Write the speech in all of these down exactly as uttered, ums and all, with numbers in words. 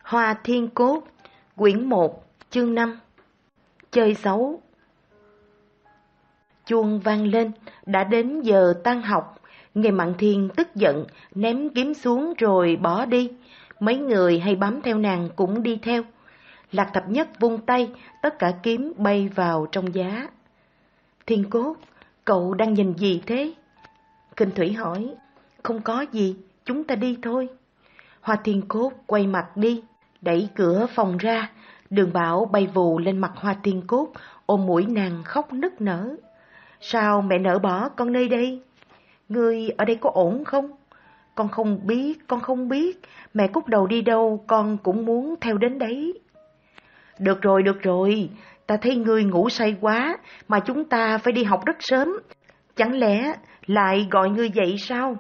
Hoa Thiên Cốt, quyển một, chương năm. Chơi xấu. Chuông vang lên, đã đến giờ tan học. Nghe Mạn Thiên tức giận, ném kiếm xuống rồi bỏ đi. Mấy người hay bám theo nàng cũng đi theo. Lạc Thập Nhất vung tay, tất cả kiếm bay vào trong giá. Thiên Cốt, cậu đang nhìn gì thế? Kinh Thủy hỏi. Không có gì, chúng ta đi thôi. Hoa Thiên Cốt quay mặt đi, đẩy cửa phòng ra. Đường Bảo bay vù lên mặt Hoa Thiên Cốt, ôm mũi nàng khóc nức nở. Sao mẹ nỡ bỏ con nơi đây? Ngươi ở đây có ổn không? Con không biết, con không biết. Mẹ cút đầu đi đâu con cũng muốn theo đến đấy. Được rồi, được rồi. Ta thấy ngươi ngủ say quá, mà chúng ta phải đi học rất sớm. Chẳng lẽ lại gọi ngươi dậy sao?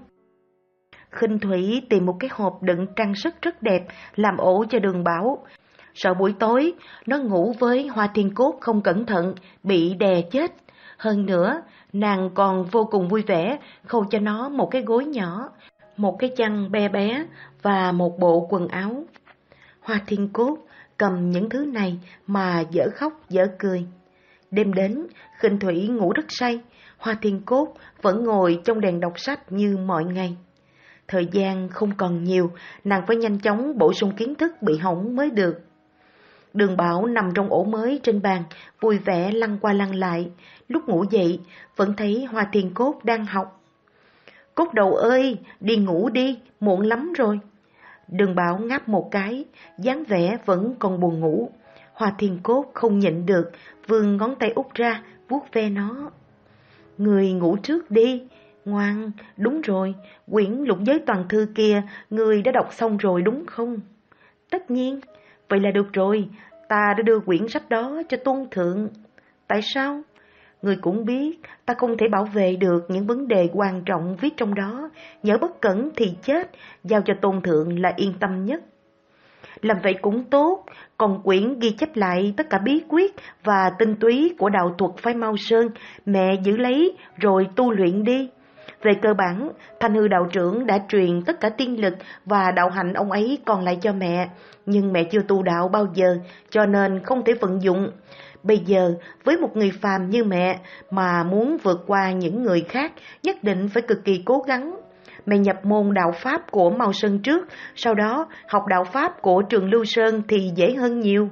Khinh Thủy tìm một cái hộp đựng trang sức rất đẹp, làm ổ cho Đường Bảo. Sợ buổi tối, nó ngủ với Hoa Thiên Cốt không cẩn thận, bị đè chết. Hơn nữa, nàng còn vô cùng vui vẻ, khâu cho nó một cái gối nhỏ, một cái chăn be bé và một bộ quần áo. Hoa Thiên Cốt cầm những thứ này mà dở khóc dở cười. Đêm đến, Khinh Thủy ngủ rất say, Hoa Thiên Cốt vẫn ngồi trong đèn đọc sách như mọi ngày. Thời gian không còn nhiều, nàng phải nhanh chóng bổ sung kiến thức bị hỏng mới được. Đường Bảo nằm trong ổ mới trên bàn, vui vẻ lăn qua lăn lại. Lúc ngủ dậy, vẫn thấy Hoa Thiên Cốt đang học. Cốt đầu ơi, đi ngủ đi, muộn lắm rồi. Đường Bảo ngáp một cái, dáng vẻ vẫn còn buồn ngủ. Hoa Thiên Cốt không nhịn được, vươn ngón tay út ra, vuốt ve nó. Người ngủ trước đi. Ngoan, đúng rồi, quyển Lục Giới Toàn Thư kia, người đã đọc xong rồi đúng không? Tất nhiên, vậy là được rồi, ta đã đưa quyển sách đó cho Tôn Thượng. Tại sao? Người cũng biết, ta không thể bảo vệ được những vấn đề quan trọng viết trong đó, nhỡ bất cẩn thì chết, giao cho Tôn Thượng là yên tâm nhất. Làm vậy cũng tốt, còn quyển ghi chép lại tất cả bí quyết và tinh túy của đạo thuật phái Mao Sơn, mẹ giữ lấy rồi tu luyện đi. Về cơ bản, Thanh Hư đạo trưởng đã truyền tất cả tiên lực và đạo hạnh ông ấy còn lại cho mẹ, nhưng mẹ chưa tu đạo bao giờ, cho nên không thể vận dụng. Bây giờ, với một người phàm như mẹ mà muốn vượt qua những người khác, nhất định phải cực kỳ cố gắng. Mẹ nhập môn đạo Pháp của Mao Sơn trước, sau đó học đạo Pháp của Trường Lưu Sơn thì dễ hơn nhiều.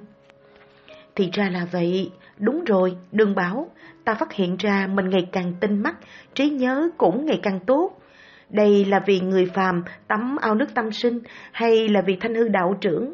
Thì ra là vậy, đúng rồi, Đường Bảo, ta phát hiện ra mình ngày càng tinh mắt, trí nhớ cũng ngày càng tốt. Đây là vì người phàm tắm ao nước tâm sinh hay là vì Thanh Hư đạo trưởng?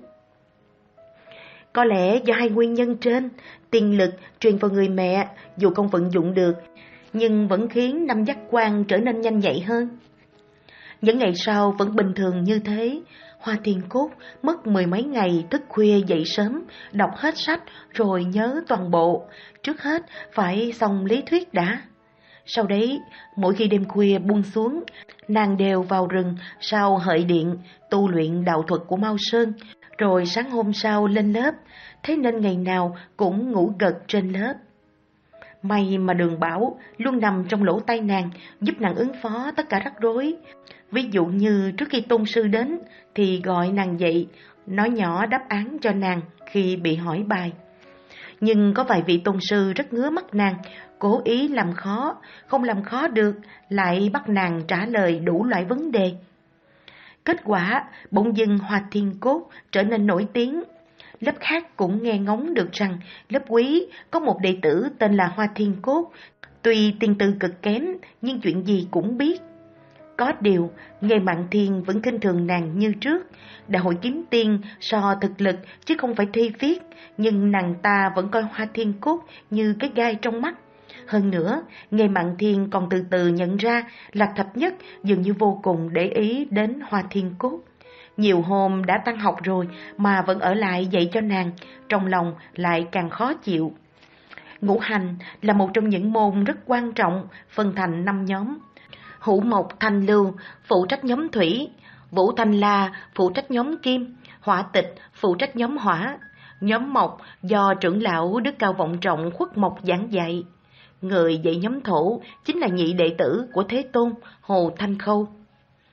Có lẽ do hai nguyên nhân trên, tiên lực truyền vào người mẹ dù không vận dụng được, nhưng vẫn khiến năm giác quan trở nên nhanh nhạy hơn. Những ngày sau vẫn bình thường như thế. Hoa Thiên Cốt mất mười mấy ngày thức khuya dậy sớm, đọc hết sách rồi nhớ toàn bộ. Trước hết phải xong lý thuyết đã. Sau đấy, mỗi khi đêm khuya buông xuống, nàng đều vào rừng sau hợi điện, tu luyện đạo thuật của Mao Sơn, rồi sáng hôm sau lên lớp, thế nên ngày nào cũng ngủ gật trên lớp. May mà Đường Bảo luôn nằm trong lỗ tai nàng, giúp nàng ứng phó tất cả rắc rối. Ví dụ như trước khi tôn sư đến thì gọi nàng dậy, nói nhỏ đáp án cho nàng khi bị hỏi bài. Nhưng có vài vị tôn sư rất ngứa mắt nàng, cố ý làm khó, không làm khó được, lại bắt nàng trả lời đủ loại vấn đề. Kết quả, bỗng dưng Hoa Thiên Cốt trở nên nổi tiếng. Lớp khác cũng nghe ngóng được rằng lớp Quý có một đệ tử tên là Hoa Thiên Cốt, tuy tiên tư cực kém nhưng chuyện gì cũng biết. Có điều, Nghe Mạn Thiên vẫn khinh thường nàng như trước, đại hội kiếm tiên so thực lực chứ không phải thi viết, nhưng nàng ta vẫn coi Hoa Thiên Cốt như cái gai trong mắt. Hơn nữa, Nghe Mạn Thiên còn từ từ nhận ra Lạc Thập Nhất dường như vô cùng để ý đến Hoa Thiên Cốt. Nhiều hôm đã tăng học rồi mà vẫn ở lại dạy cho nàng, trong lòng lại càng khó chịu. Ngũ hành là một trong những môn rất quan trọng, phân thành năm nhóm. Hữu Mộc Thanh Lưu phụ trách nhóm thủy, Vũ Thanh La phụ trách nhóm kim, Hỏa Tịch phụ trách nhóm hỏa. Nhóm mộc do trưởng lão Đức Cao Vọng Trọng Khuất Mộc giảng dạy. Người dạy nhóm thổ chính là nhị đệ tử của Thế Tôn, Hồ Thanh Khâu.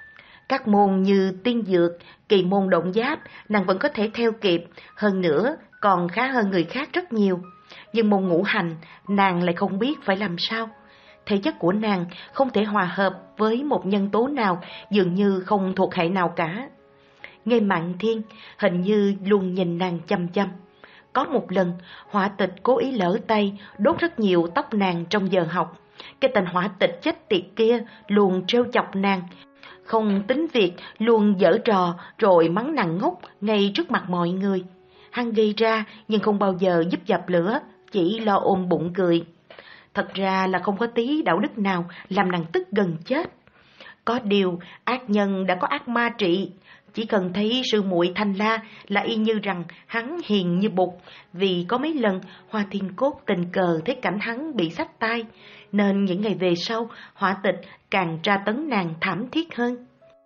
Các môn như tiên dược, kỳ môn động giáp, nàng vẫn có thể theo kịp, hơn nữa còn khá hơn người khác rất nhiều. Nhưng môn ngũ hành, nàng lại không biết phải làm sao. Thể chất của nàng không thể hòa hợp với một nhân tố nào, dường như không thuộc hệ nào cả. Nghe Mạn Thiên hình như luôn nhìn nàng chăm chăm. Có một lần, Hỏa Tịch cố ý lỡ tay, đốt rất nhiều tóc nàng trong giờ học. Cái tên Hỏa Tịch chết tiệt kia luôn trêu chọc nàng, không tính việc luôn giở trò rồi mắng nàng ngốc ngay trước mặt mọi người. Hắn gây ra nhưng không bao giờ giúp dập lửa, chỉ lo ôm bụng cười. Thật ra là không có tí đạo đức nào làm nàng tức gần chết. Có điều ác nhân đã có ác ma trị. Chỉ cần thấy sư muội Thanh La là y như rằng hắn hiền như bụt. Vì có mấy lần Hoa Thiên Cốt tình cờ thấy cảnh hắn bị xách tay, nên những ngày về sau Hỏa Tịch càng tra tấn nàng thảm thiết hơn.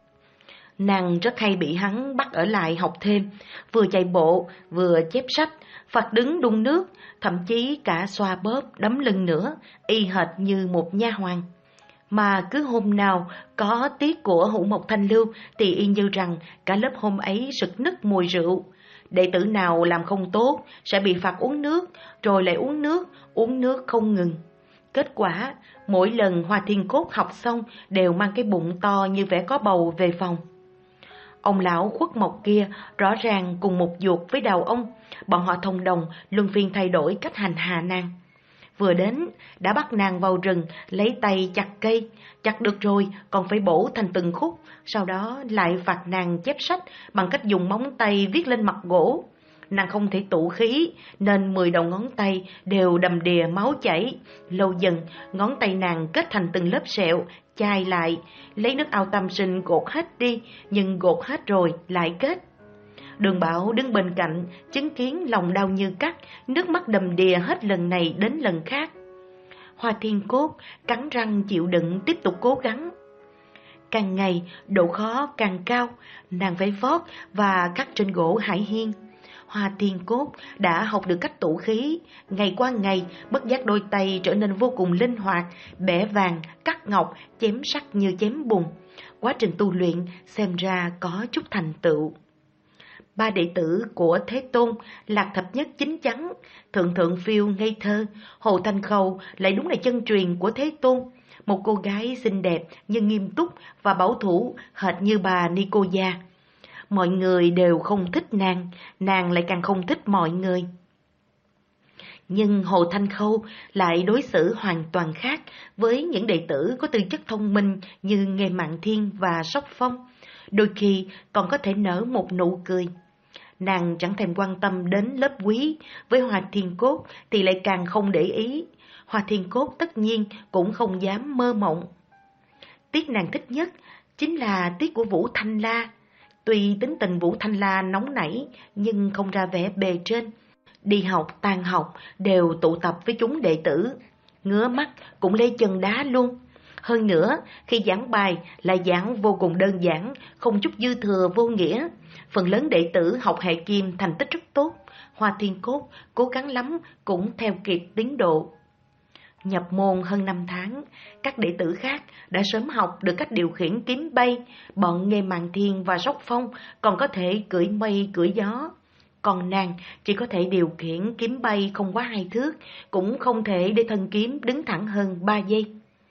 Nàng rất hay bị hắn bắt ở lại học thêm, vừa chạy bộ vừa chép sách, phạt đứng đun nước, thậm chí cả xoa bóp đấm lưng nữa, y hệt như một nha hoàn. Mà cứ hôm nào có tiết của Hữu Mộc Thanh Lưu thì y như rằng cả lớp hôm ấy sực nức mùi rượu. Đệ tử nào làm không tốt sẽ bị phạt uống nước, rồi lại uống nước, uống nước không ngừng. Kết quả, mỗi lần Hoa Thiên Cốt học xong đều mang cái bụng to như vẻ có bầu về phòng. Ông lão Khuất Mộc kia rõ ràng cùng một ruột với đầu ông, bọn họ thông đồng luân phiên thay đổi cách hành hạ nàng. Vừa đến, đã bắt nàng vào rừng, lấy tay chặt cây, chặt được rồi còn phải bổ thành từng khúc, sau đó lại phạt nàng chép sách bằng cách dùng móng tay viết lên mặt gỗ. Nàng không thể tụ khí, nên mười đầu ngón tay đều đầm đìa máu chảy. Lâu dần, ngón tay nàng kết thành từng lớp sẹo, chai lại, lấy nước ao tam sinh gột hết đi, nhưng gột hết rồi lại kết. Đường Bảo đứng bên cạnh, chứng kiến lòng đau như cắt, nước mắt đầm đìa hết lần này đến lần khác. Hoa Thiên Cốt cắn răng chịu đựng tiếp tục cố gắng. Càng ngày, độ khó càng cao, nàng phải vót và cắt trên gỗ hải hiên. Hoa Thiên Cốt đã học được cách tụ khí, ngày qua ngày, bất giác đôi tay trở nên vô cùng linh hoạt, bẻ vàng, cắt ngọc, chém sắt như chém bùn. Quá trình tu luyện xem ra có chút thành tựu. Ba đệ tử của Thế Tôn, Lạc Thập Nhất chín chắn, Thượng Thượng Phiêu ngây thơ, Hồ Thanh Khâu lại đúng là chân truyền của Thế Tôn. Một cô gái xinh đẹp nhưng nghiêm túc và bảo thủ hệt như bà Nicoya. Mọi người đều không thích nàng, nàng lại càng không thích mọi người. Nhưng Hồ Thanh Khâu lại đối xử hoàn toàn khác với những đệ tử có tư chất thông minh như Nghê Mạn Thiên và Sóc Phong, đôi khi còn có thể nở một nụ cười. Nàng chẳng thèm quan tâm đến lớp quý, với Hoa Thiên Cốt thì lại càng không để ý. Hoa Thiên Cốt tất nhiên cũng không dám mơ mộng. Tiết nàng thích nhất chính là tiết của Vũ Thanh La. Tuy tính tình Vũ Thanh La nóng nảy nhưng không ra vẻ bề trên. Đi học, tan học đều tụ tập với chúng đệ tử. Ngứa mắt cũng lê chân đá luôn. Hơn nữa, khi giảng bài là giảng vô cùng đơn giản, không chút dư thừa vô nghĩa. Phần lớn đệ tử học hệ kim thành tích rất tốt. Hoa Thiên Cốt cố gắng lắm cũng theo kịp tiến độ. Nhập môn hơn năm tháng, các đệ tử khác đã sớm học được cách điều khiển kiếm bay. Bọn Nghê Mạn Thiên và Sóc Phong còn có thể cưỡi mây cưỡi gió. Còn nàng chỉ có thể điều khiển kiếm bay không quá hai thước, cũng không thể để thân kiếm đứng thẳng hơn ba giây.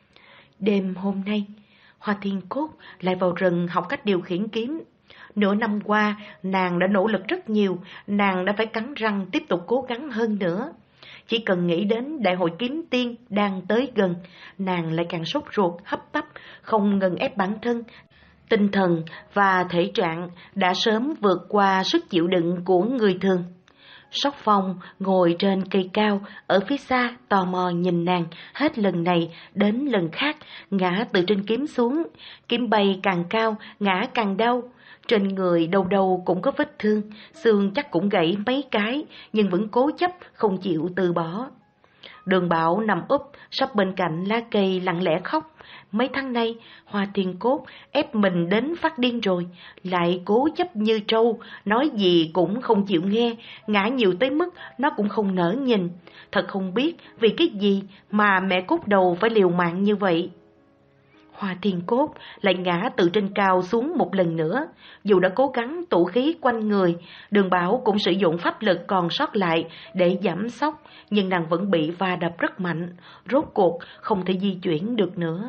Đêm hôm nay, Hoa Thiên Cốt lại vào rừng học cách điều khiển kiếm. Nửa năm qua, nàng đã nỗ lực rất nhiều, nàng đã phải cắn răng tiếp tục cố gắng hơn nữa. Chỉ cần nghĩ đến đại hội kiếm tiên đang tới gần, nàng lại càng sốt ruột, hấp tấp, không ngừng ép bản thân. Tinh thần và thể trạng đã sớm vượt qua sức chịu đựng của người thường. Sóc Phong ngồi trên cây cao, ở phía xa tò mò nhìn nàng, hết lần này đến lần khác, ngã từ trên kiếm xuống. Kiếm bay càng cao, ngã càng đau. Trên người đâu đâu cũng có vết thương, xương chắc cũng gãy mấy cái, nhưng vẫn cố chấp không chịu từ bỏ. Đường Bảo nằm úp sắp bên cạnh lá cây lặng lẽ khóc. Mấy tháng nay, Hoa Thiên Cốt ép mình đến phát điên rồi, lại cố chấp như trâu, nói gì cũng không chịu nghe, ngã nhiều tới mức nó cũng không nỡ nhìn. Thật không biết vì cái gì mà mẹ Cốt Đầu phải liều mạng như vậy. Hoa Thiên Cốt lại ngã từ trên cao xuống một lần nữa. Dù đã cố gắng tụ khí quanh người, Đường Bảo cũng sử dụng pháp lực còn sót lại để giảm sốc, nhưng nàng vẫn bị va đập rất mạnh, rốt cuộc không thể di chuyển được nữa.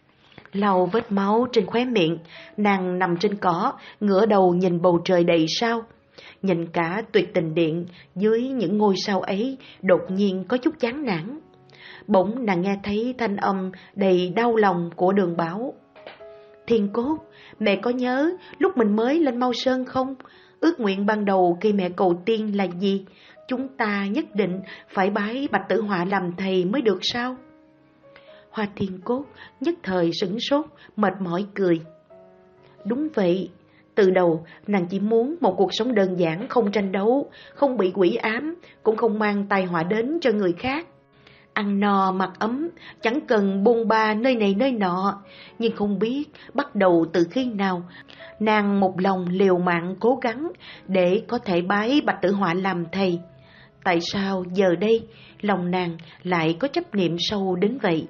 Lau vết máu trên khóe miệng, nàng nằm trên cỏ, ngửa đầu nhìn bầu trời đầy sao. Nhìn cả Tuyệt Tình Điện dưới những ngôi sao ấy, đột nhiên có chút chán nản. Bỗng nàng nghe thấy thanh âm đầy đau lòng của Đường Bảo. Thiên Cốt, mẹ có nhớ lúc mình mới lên Mao Sơn không? Ước nguyện ban đầu khi mẹ cầu tiên là gì? Chúng ta nhất định phải bái Bạch Tử Họa làm thầy mới được sao? Hoa Thiên Cốt nhất thời sửng sốt, mệt mỏi cười. Đúng vậy, từ đầu nàng chỉ muốn một cuộc sống đơn giản, không tranh đấu, không bị quỷ ám, cũng không mang tai họa đến cho người khác. Ăn no mặc ấm, chẳng cần bôn ba nơi này nơi nọ, nhưng không biết bắt đầu từ khi nào, nàng một lòng liều mạng cố gắng để có thể bái Bạch Tử Họa làm thầy. Tại sao giờ đây lòng nàng lại có chấp niệm sâu đến vậy?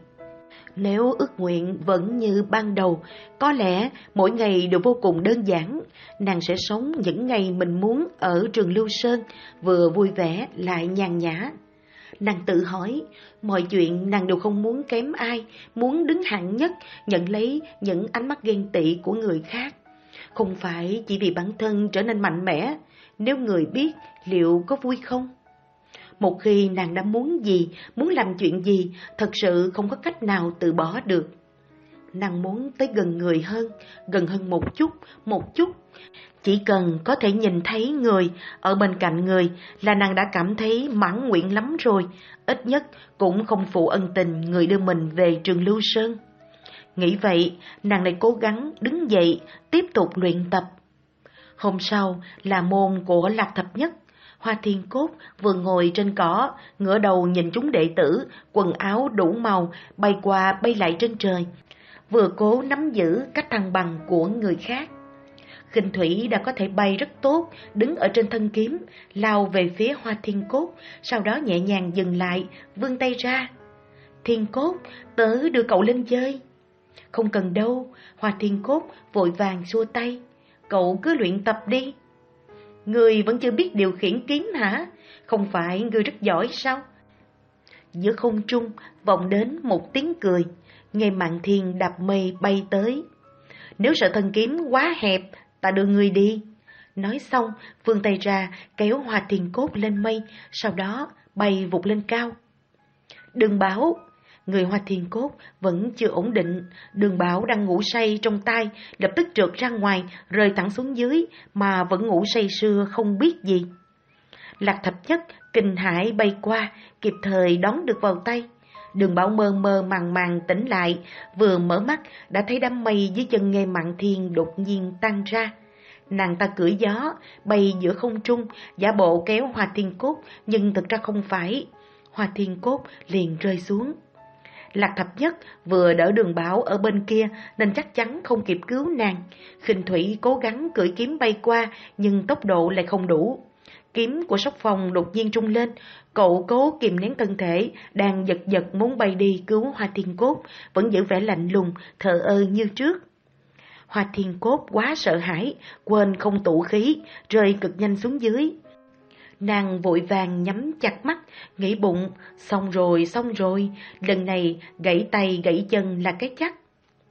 Nếu ước nguyện vẫn như ban đầu, có lẽ mỗi ngày đều vô cùng đơn giản, nàng sẽ sống những ngày mình muốn ở Trường Lưu Sơn, vừa vui vẻ lại nhàn nhã. Nàng tự hỏi, mọi chuyện nàng đều không muốn kém ai, muốn đứng hạng nhất, nhận lấy những ánh mắt ghen tị của người khác. Không phải chỉ vì bản thân trở nên mạnh mẽ, nếu người biết liệu có vui không? Một khi nàng đã muốn gì, muốn làm chuyện gì, thật sự không có cách nào từ bỏ được. Nàng muốn tới gần người hơn, gần hơn một chút, một chút. Chỉ cần có thể nhìn thấy người ở bên cạnh người là nàng đã cảm thấy mãn nguyện lắm rồi, ít nhất cũng không phụ ân tình người đưa mình về Trường Lưu Sơn. Nghĩ vậy, nàng lại cố gắng đứng dậy, tiếp tục luyện tập. Hôm sau là môn của Lạc Thập Nhất. Hoa Thiên Cốt vừa ngồi trên cỏ, ngửa đầu nhìn chúng đệ tử, quần áo đủ màu, bay qua bay lại trên trời, vừa cố nắm giữ cách thăng bằng của người khác. Khinh Thủy đã có thể bay rất tốt, đứng ở trên thân kiếm, lao về phía Hoa Thiên Cốt, sau đó nhẹ nhàng dừng lại, vươn tay ra. Thiên Cốt, tớ đưa cậu lên chơi. Không cần đâu, Hoa Thiên Cốt vội vàng xua tay. Cậu cứ luyện tập đi. Ngươi vẫn chưa biết điều khiển kiếm hả? Không phải ngươi rất giỏi sao? Giữa không trung vọng đến một tiếng cười, Nghe Mạn Thiên đạp mây bay tới. Nếu sợ thân kiếm quá hẹp, ta đưa ngươi đi. Nói xong, vươn tay ra kéo Hoa Thiên Cốt lên mây, sau đó bay vụt lên cao. Đường Bảo, người Hoa Thiên Cốt vẫn chưa ổn định, Đường Bảo đang ngủ say trong tay, lập tức trượt ra ngoài, rơi thẳng xuống dưới, mà vẫn ngủ say sưa không biết gì. Lạc Thập Nhất kinh hãi bay qua, kịp thời đón được vào tay. Đường Bảo mơ mơ màng màng tỉnh lại, vừa mở mắt đã thấy đám mây dưới chân Nghe Mạn Thiên đột nhiên tan ra. Nàng ta cưỡi gió, bay giữa không trung, giả bộ kéo Hoa Thiên Cốt, nhưng thực ra không phải. Hoa Thiên Cốt liền rơi xuống. Lạc Thập Nhất vừa đỡ Đường Bảo ở bên kia nên chắc chắn không kịp cứu nàng. Khinh Thủy cố gắng cưỡi kiếm bay qua, nhưng tốc độ lại không đủ. Kiếm của Sóc Phong đột nhiên trung lên, cậu cố kìm nén thân thể, đang giật giật muốn bay đi cứu Hoa Thiên Cốt, vẫn giữ vẻ lạnh lùng, thờ ơ như trước. Hoa Thiên Cốt quá sợ hãi, quên không tụ khí, rơi cực nhanh xuống dưới. Nàng vội vàng nhắm chặt mắt, nghĩ bụng, xong rồi, xong rồi, lần này gãy tay gãy chân là cái chắc.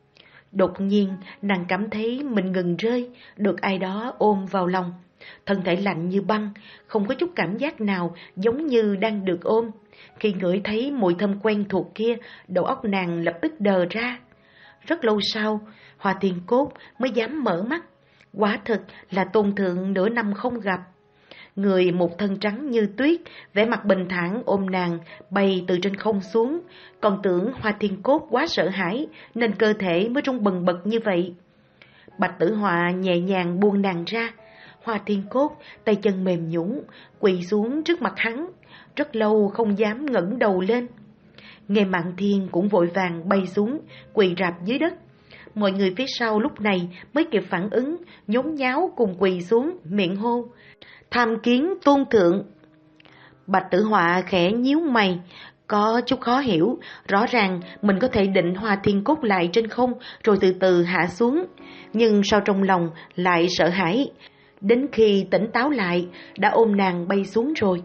Đột nhiên, nàng cảm thấy mình ngừng rơi, được ai đó ôm vào lòng. Thân thể lạnh như băng, không có chút cảm giác nào giống như đang được ôm. Khi ngửi thấy mùi thơm quen thuộc kia, đầu óc nàng lập tức đờ ra. Rất lâu sau, Hoa Thiên Cốt mới dám mở mắt. Quả thực là tôn thượng nửa năm không gặp. Người một thân trắng như tuyết, vẻ mặt bình thản ôm nàng, bay từ trên không xuống. Còn tưởng Hoa Thiên Cốt quá sợ hãi, nên cơ thể mới rung bần bật như vậy. Bạch Tử Họa nhẹ nhàng buông nàng ra. Hoa Thiên Cốt tay chân mềm nhũn, quỳ xuống trước mặt hắn, rất lâu không dám ngẩng đầu lên. Nghe Mạn Thiên cũng vội vàng bay xuống, quỳ rạp dưới đất. Mọi người phía sau lúc này mới kịp phản ứng, nhốn nháo cùng quỳ xuống, miệng hô: tham kiến tôn thượng. Bạch Tử Họa khẽ nhíu mày, Có chút khó hiểu, rõ ràng mình có thể định Hoa Thiên Cốt lại trên không rồi từ từ hạ xuống, nhưng sau trong lòng lại sợ hãi, đến khi tỉnh táo lại đã ôm nàng bay xuống rồi.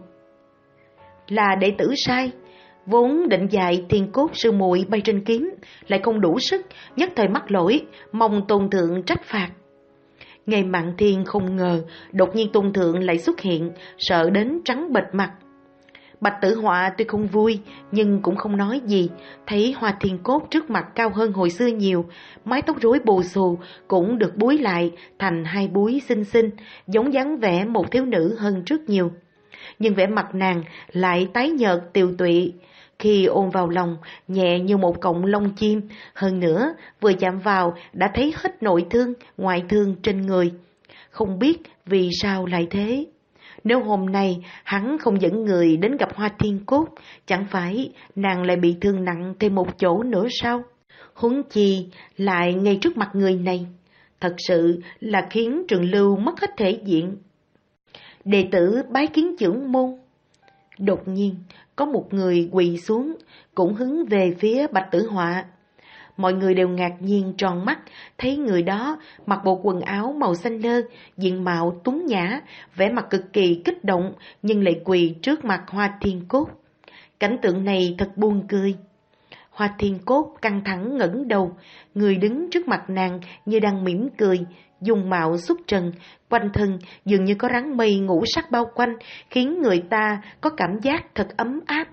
Là đệ tử sai, vốn định dạy Thiên Cốt sư muội bay trên kiếm, lại không đủ sức, nhất thời mắc lỗi, mong tôn thượng trách phạt. Ngày Mạn Thiên không ngờ, đột nhiên tôn thượng lại xuất hiện, sợ đến trắng bệch mặt. Bạch Tử Họa tuy không vui, nhưng cũng không nói gì, thấy Hoa Thiên Cốt trước mặt cao hơn hồi xưa nhiều, mái tóc rối bù xù cũng được búi lại thành hai búi xinh xinh, giống dáng vẻ một thiếu nữ hơn trước nhiều. Nhưng vẻ mặt nàng lại tái nhợt tiều tụy, khi ôm vào lòng nhẹ như một cọng lông chim, hơn nữa vừa chạm vào đã thấy hết nội thương, ngoại thương trên người. Không biết vì sao lại thế. Nếu hôm nay hắn không dẫn người đến gặp Hoa Thiên Cốt, chẳng phải nàng lại bị thương nặng thêm một chỗ nữa sao? Huống chi lại ngay trước mặt người này, thật sự là khiến Trường Lưu mất hết thể diện. Đệ tử bái kiến trưởng môn. Đột nhiên có một người quỳ xuống, cũng hướng về phía Bạch Tử Họa. Mọi người đều ngạc nhiên tròn mắt, thấy người đó mặc bộ quần áo màu xanh lơ, diện mạo tuấn nhã, vẻ mặt cực kỳ kích động, nhưng lại quỳ trước mặt Hoa Thiên Cốt. Cảnh tượng này thật buồn cười. Hoa Thiên Cốt căng thẳng ngẩng đầu, người đứng trước mặt nàng như đang mỉm cười, dung mạo xuất trần, quanh thân dường như có rắn mây ngũ sắc bao quanh, khiến người ta có cảm giác thật ấm áp.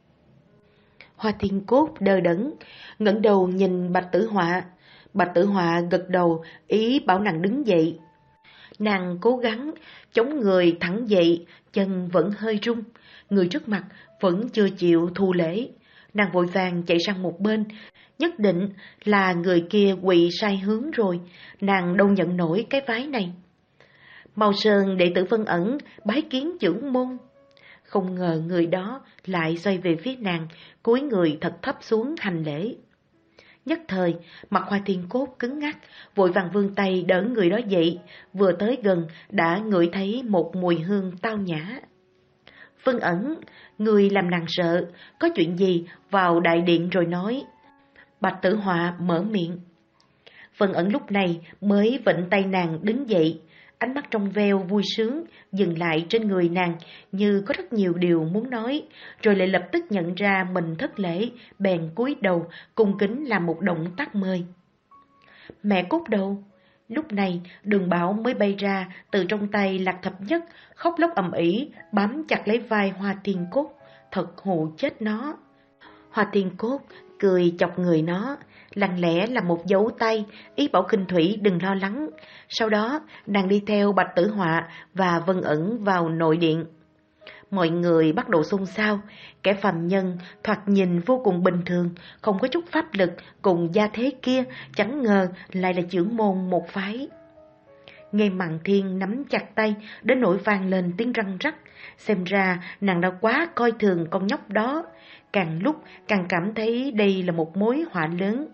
Hoa Thiên Cốt đờ đẫn, ngẩng đầu nhìn Bạch Tử Họa. Bạch Tử Họa gật đầu, ý bảo nàng đứng dậy. Nàng cố gắng chống người thẳng dậy, chân vẫn hơi run, người trước mặt vẫn chưa chịu thu lễ. Nàng vội vàng chạy sang một bên, nhất định là người kia quỳ sai hướng rồi, nàng đâu nhận nổi cái vái này. Mao Sơn đệ tử Vân Ẩn bái kiến trưởng môn. Không ngờ người đó lại xoay về phía nàng, cúi người thật thấp xuống hành lễ. Nhất thời, mặt Hoa Thiên Cốt cứng ngắc, vội vàng vươn tay đỡ người đó dậy, vừa tới gần đã ngửi thấy một mùi hương tao nhã. Vân Ẩn, người làm nàng sợ, có chuyện gì vào đại điện rồi nói. Bạch Tử Họa mở miệng. Vân Ẩn lúc này mới vịnh tay nàng đứng dậy, ánh mắt trong veo vui sướng dừng lại trên người nàng, như có rất nhiều điều muốn nói, rồi lại lập tức nhận ra mình thất lễ, bèn cúi đầu cung kính làm một động tác mời. Mẹ Cốt đâu? Lúc này Đường Bảo mới bay ra từ trong tay Lạc Thập Nhất, khóc lóc ầm ĩ bám chặt lấy vai Hoa Thiên Cốt, thật hù chết nó. Hoa Thiên Cốt cười chọc người nó, lặng lẽ làm một dấu tay, ý bảo Khinh Thủy đừng lo lắng. Sau đó nàng đi theo Bạch Tử Họa và Vân Ẩn vào nội điện. Mọi người bắt đầu xôn xao, kẻ phàm nhân thoạt nhìn vô cùng bình thường, không có chút pháp lực cùng gia thế kia, chẳng ngờ lại là trưởng môn một phái. Nghe Mạn Thiên nắm chặt tay, đến nỗi vang lên tiếng răng rắc, xem ra nàng đã quá coi thường con nhóc đó, càng lúc càng cảm thấy đây là một mối họa lớn.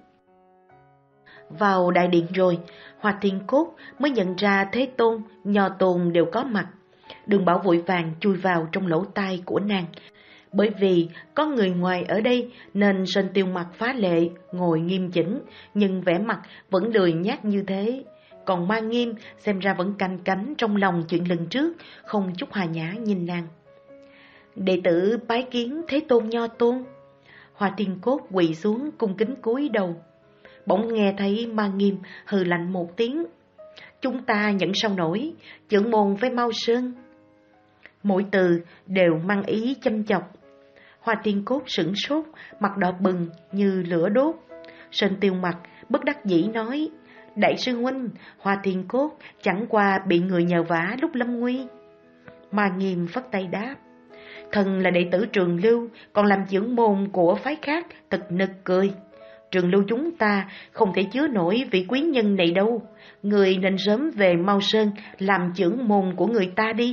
Vào đại điện rồi, Hoa Thiên Cốt mới nhận ra Thế Tôn, Nho Tôn đều có mặt. Đường Bảo vội vàng chui vào trong lỗ tai của nàng. Bởi vì có người ngoài ở đây nên Sơn Tiêu mặt phá lệ, ngồi nghiêm chỉnh, nhưng vẻ mặt vẫn lười nhác như thế. Còn Ma Nghiêm xem ra vẫn canh cánh trong lòng chuyện lần trước, không chút hòa nhã nhìn nàng. Đệ tử bái kiến Thế Tôn Nho Tôn. Hoa Thiên Cốt quỳ xuống cung kính cúi đầu. Bỗng nghe thấy Ma Nghiêm hừ lạnh một tiếng. Chúng ta nhận sao nổi, trưởng môn với Mao Sơn. Mỗi từ đều mang ý châm chọc. Hoa Thiên Cốt sửng sốt, mặt đỏ bừng như lửa đốt. Sơn Tiêu mặt bất đắc dĩ nói, đại sư huynh, Hoa Thiên Cốt chẳng qua bị người nhờ vả lúc lâm nguy. Ma Nghiêm phất tay đáp, thần là đệ tử Trường Lưu, còn làm trưởng môn của phái khác, thật nực cười. Trường Lưu chúng ta không thể chứa nổi vị quý nhân này đâu, người nên sớm về Mao Sơn làm trưởng môn của người ta đi.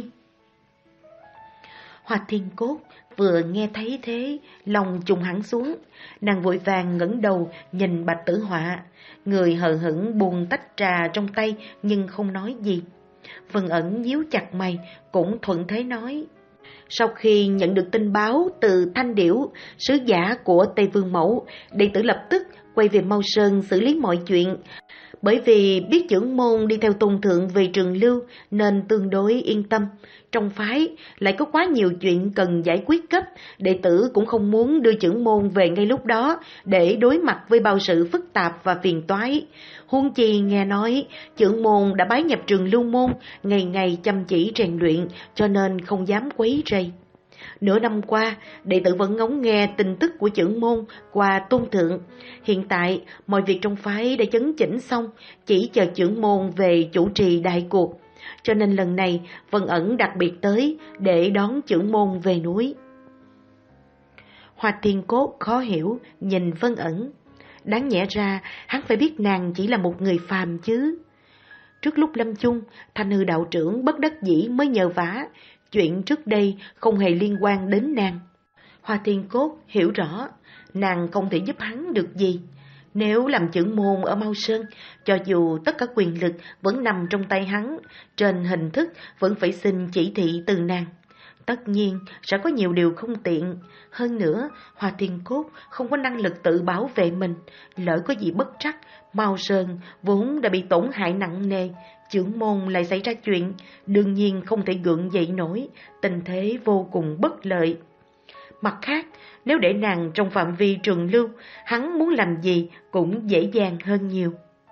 Hoa Thiên Cốt vừa nghe thấy thế, lòng trùng hẳn xuống, nàng vội vàng ngẩng đầu nhìn Bạch Tử Họa, người hờ hững buông tách trà trong tay nhưng không nói gì. Vân Ẩn nhíu chặt mày, cũng thuận thế nói, Sau khi nhận được tin báo từ Thanh Điểu, sứ giả của Tây Vương Mẫu, đệ tử lập tức quay về Mao Sơn xử lý mọi chuyện. Bởi vì biết trưởng môn đi theo tôn thượng về Trường Lưu nên tương đối yên tâm. Trong phái lại có quá nhiều chuyện cần giải quyết gấp, đệ tử cũng không muốn đưa trưởng môn về ngay lúc đó để đối mặt với bao sự phức tạp và phiền toái. Huống chi nghe nói trưởng môn đã bái nhập Trường Lưu môn, ngày ngày chăm chỉ rèn luyện cho nên không dám quấy rầy. Nửa năm qua, đệ tử vẫn ngóng nghe tin tức của trưởng môn qua tôn thượng. Hiện tại, mọi việc trong phái đã chấn chỉnh xong, chỉ chờ trưởng môn về chủ trì đại cuộc. Cho nên lần này, Vân Ẩn đặc biệt tới để đón trưởng môn về núi. Hoa Thiên Cốt khó hiểu, nhìn Vân Ẩn. Đáng nhẽ ra, hắn phải biết nàng chỉ là một người phàm chứ. Trước lúc lâm chung, Thanh Hư đạo trưởng bất đắc dĩ mới nhờ vả. Chuyện trước đây không hề liên quan đến nàng. Hoa Thiên Cốt hiểu rõ, nàng không thể giúp hắn được gì. Nếu làm trưởng môn ở Mao Sơn, cho dù tất cả quyền lực vẫn nằm trong tay hắn, trên hình thức vẫn phải xin chỉ thị từ nàng. Tất nhiên sẽ có nhiều điều không tiện. Hơn nữa, Hoa Thiên Cốt không có năng lực tự bảo vệ mình. Lỡ có gì bất trắc, Mao Sơn vốn đã bị tổn hại nặng nề, trưởng môn lại xảy ra chuyện, đương nhiên không thể gượng dậy nổi, tình thế vô cùng bất lợi. Mặt khác, nếu để nàng trong phạm vi Trường Lưu, hắn muốn làm gì cũng dễ dàng hơn nhiều.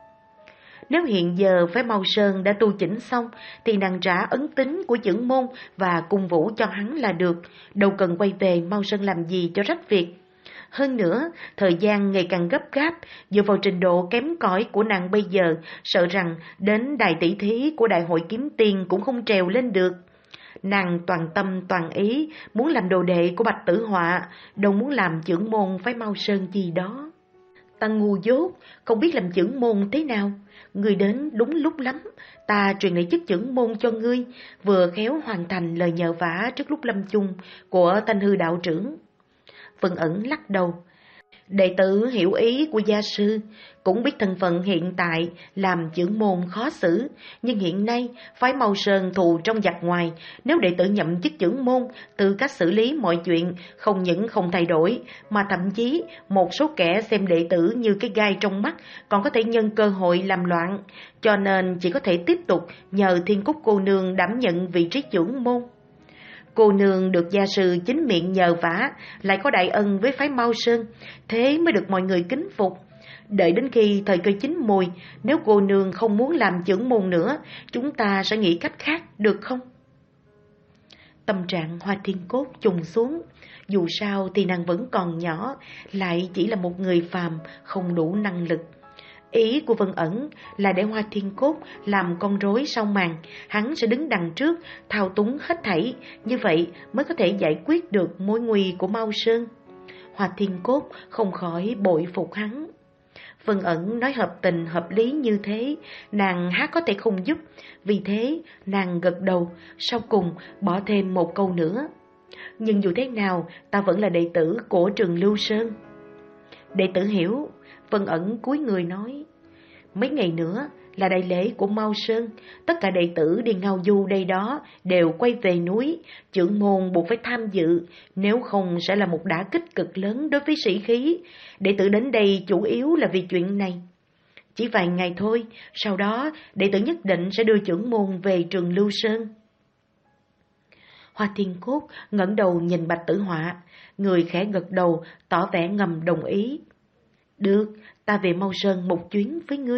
Nếu hiện giờ phái Mao Sơn đã tu chỉnh xong, thì nàng trả ấn tín của trưởng môn và cung vũ cho hắn là được, đâu cần quay về Mao Sơn làm gì cho rách việc. Hơn nữa, thời gian ngày càng gấp gáp, dựa vào trình độ kém cỏi của nàng bây giờ, sợ rằng đến đài tỷ thí của đại hội kiếm tiền cũng không trèo lên được. Nàng toàn tâm toàn ý, muốn làm đồ đệ của Bạch Tử Họa, đâu muốn làm trưởng môn phái Mao Sơn gì đó. Ta ngu dốt, không biết làm trưởng môn thế nào. Ngươi đến đúng lúc lắm, ta truyền lại chức trưởng môn cho ngươi, vừa khéo hoàn thành lời nhờ vả trước lúc lâm chung của Thanh Hư đạo trưởng. Vân Ẩn lắc đầu. Đệ tử hiểu ý của gia sư, cũng biết thân phận hiện tại làm trưởng môn khó xử, nhưng hiện nay phái Mao Sơn thù trong giặc ngoài, nếu đệ tử nhậm chức trưởng môn, tư cách xử lý mọi chuyện không những không thay đổi, mà thậm chí một số kẻ xem đệ tử như cái gai trong mắt, còn có thể nhân cơ hội làm loạn, cho nên chỉ có thể tiếp tục nhờ Thiên Cúc cô nương đảm nhận vị trí trưởng môn. Cô nương được gia sư chính miệng nhờ vả, lại có đại ân với phái Mao Sơn, thế mới được mọi người kính phục. Đợi đến khi thời cơ chín mùi, nếu cô nương không muốn làm trưởng môn nữa, chúng ta sẽ nghĩ cách khác, được không? Tâm trạng Hoa Thiên Cốt trùng xuống. Dù sao thì nàng vẫn còn nhỏ, lại chỉ là một người phàm, không đủ năng lực. Ý của Vân Ẩn là để Hoa Thiên Cốt làm con rối sau màn, hắn sẽ đứng đằng trước, thao túng hết thảy, như vậy mới có thể giải quyết được mối nguy của Mao Sơn. Hoa Thiên Cốt không khỏi bội phục hắn. Vân Ẩn nói hợp tình hợp lý như thế, nàng há có thể không giúp, vì thế nàng gật đầu, sau cùng bỏ thêm một câu nữa. Nhưng dù thế nào, ta vẫn là đệ tử của Trường Lưu Sơn. Đệ tử hiểu. Vân Ẩn cúi người nói. Mấy ngày nữa là đại lễ của Mao Sơn, tất cả đệ tử đi ngao du đây đó đều quay về núi, trưởng môn buộc phải tham dự, nếu không sẽ là một đả kích cực lớn đối với sĩ khí. Đệ tử đến đây chủ yếu là vì chuyện này. Chỉ vài ngày thôi, sau đó đệ tử nhất định sẽ đưa trưởng môn về Trường Lưu Sơn. Hoa Thiên Cốt ngẩng đầu nhìn Bạch Tử Họa, người khẽ gật đầu tỏ vẻ ngầm đồng ý. Được, ta về Mao Sơn một chuyến với ngươi.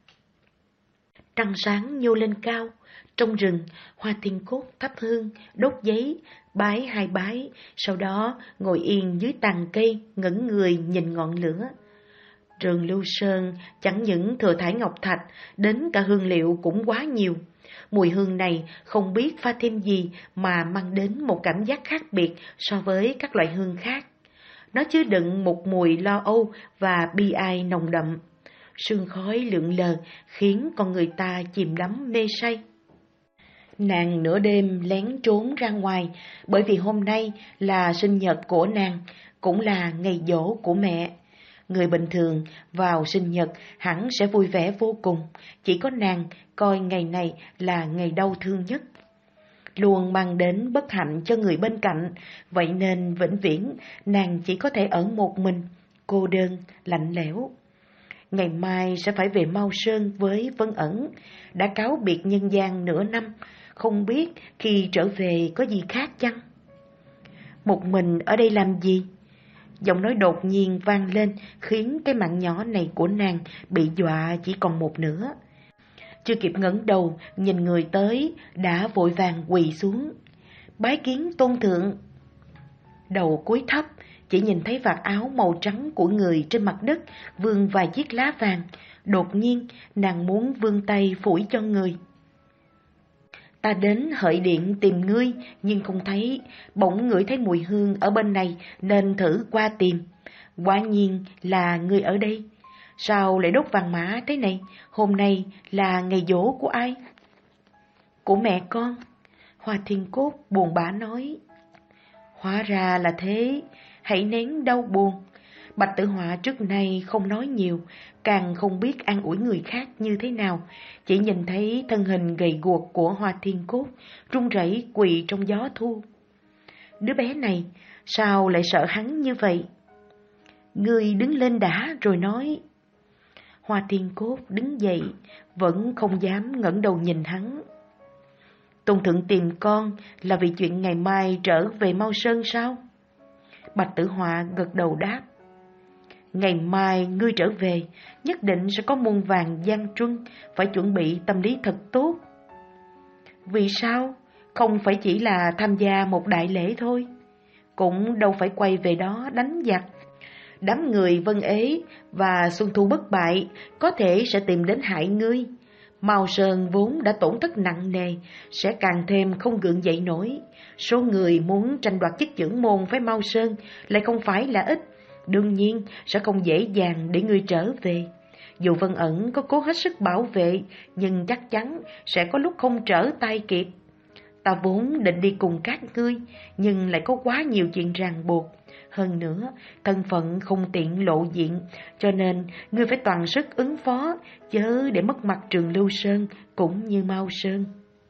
Trăng sáng nhô lên cao, trong rừng, Hoa Thiên Cốt thắp hương, đốt giấy, bái hai bái, sau đó ngồi yên dưới tàn cây, ngẩng người nhìn ngọn lửa. Trường Lưu Sơn chẳng những thừa thải ngọc thạch, đến cả hương liệu cũng quá nhiều. Mùi hương này không biết pha thêm gì mà mang đến một cảm giác khác biệt so với các loại hương khác. Nó chứa đựng một mùi lo âu và bi ai nồng đậm. Sương khói lượn lờ khiến con người ta chìm đắm mê say. Nàng nửa đêm lén trốn ra ngoài, bởi vì hôm nay là sinh nhật của nàng, cũng là ngày giỗ của mẹ. Người bình thường vào sinh nhật hẳn sẽ vui vẻ vô cùng, chỉ có nàng coi ngày này là ngày đau thương nhất. luôn mang đến bất hạnh cho người bên cạnh, vậy nên vĩnh viễn nàng chỉ có thể ở một mình, cô đơn, lạnh lẽo. Ngày mai sẽ phải về Mao Sơn với Vân Ẩn, đã cáo biệt nhân gian nửa năm, không biết khi trở về có gì khác chăng? Một mình ở đây làm gì? Giọng nói đột nhiên vang lên khiến cái mạng nhỏ này của nàng bị dọa chỉ còn một nửa. Chưa kịp ngẩng đầu nhìn người tới đã vội vàng quỳ xuống. Bái kiến tôn thượng. Đầu cúi thấp, chỉ nhìn thấy vạt áo màu trắng của người trên mặt đất vương vài chiếc lá vàng. Đột nhiên nàng muốn vươn tay phủi cho người. Ta đến Hợi Điện tìm ngươi nhưng không thấy, bỗng ngửi thấy mùi hương ở bên này nên thử qua tìm. Quả nhiên là ngươi ở đây. Sao lại đốt vàng mã thế này? Hôm nay là ngày giỗ của ai? Của mẹ con. Hoa Thiên Cốt buồn bã nói. Hóa ra là thế, hãy nén đau buồn. Bạch Tử Họa trước nay không nói nhiều, càng không biết an ủi người khác như thế nào, chỉ nhìn thấy thân hình gầy guộc của Hoa Thiên Cốt run rẩy quỳ trong gió thu. Đứa bé này sao lại sợ hắn như vậy? Ngươi đứng lên đã rồi nói. Hoa Thiên Cốt đứng dậy, vẫn không dám ngẩng đầu nhìn hắn. Tôn thượng tìm con là vì chuyện ngày mai trở về Mao Sơn sao? Bạch Tử Họa gật đầu đáp. Ngày mai ngươi trở về, nhất định sẽ có muôn vàng gian truân, phải chuẩn bị tâm lý thật tốt. Vì sao? Không phải chỉ là tham gia một đại lễ thôi, cũng đâu phải quay về đó đánh giặc. Đám người Vân Ế và Xuân Thu bất bại có thể sẽ tìm đến hại ngươi. Mao Sơn vốn đã tổn thất nặng nề, sẽ càng thêm không gượng dậy nổi. Số người muốn tranh đoạt chức trưởng môn phái Mao Sơn lại không phải là ít, đương nhiên sẽ không dễ dàng để ngươi trở về. Dù Vân Ẩn có cố hết sức bảo vệ, nhưng chắc chắn sẽ có lúc không trở tay kịp. Ta vốn định đi cùng các ngươi, nhưng lại có quá nhiều chuyện ràng buộc. Hơn nữa, thân phận không tiện lộ diện, cho nên ngươi phải toàn sức ứng phó, chớ để mất mặt Trường Lưu Sơn cũng như Mao Sơn.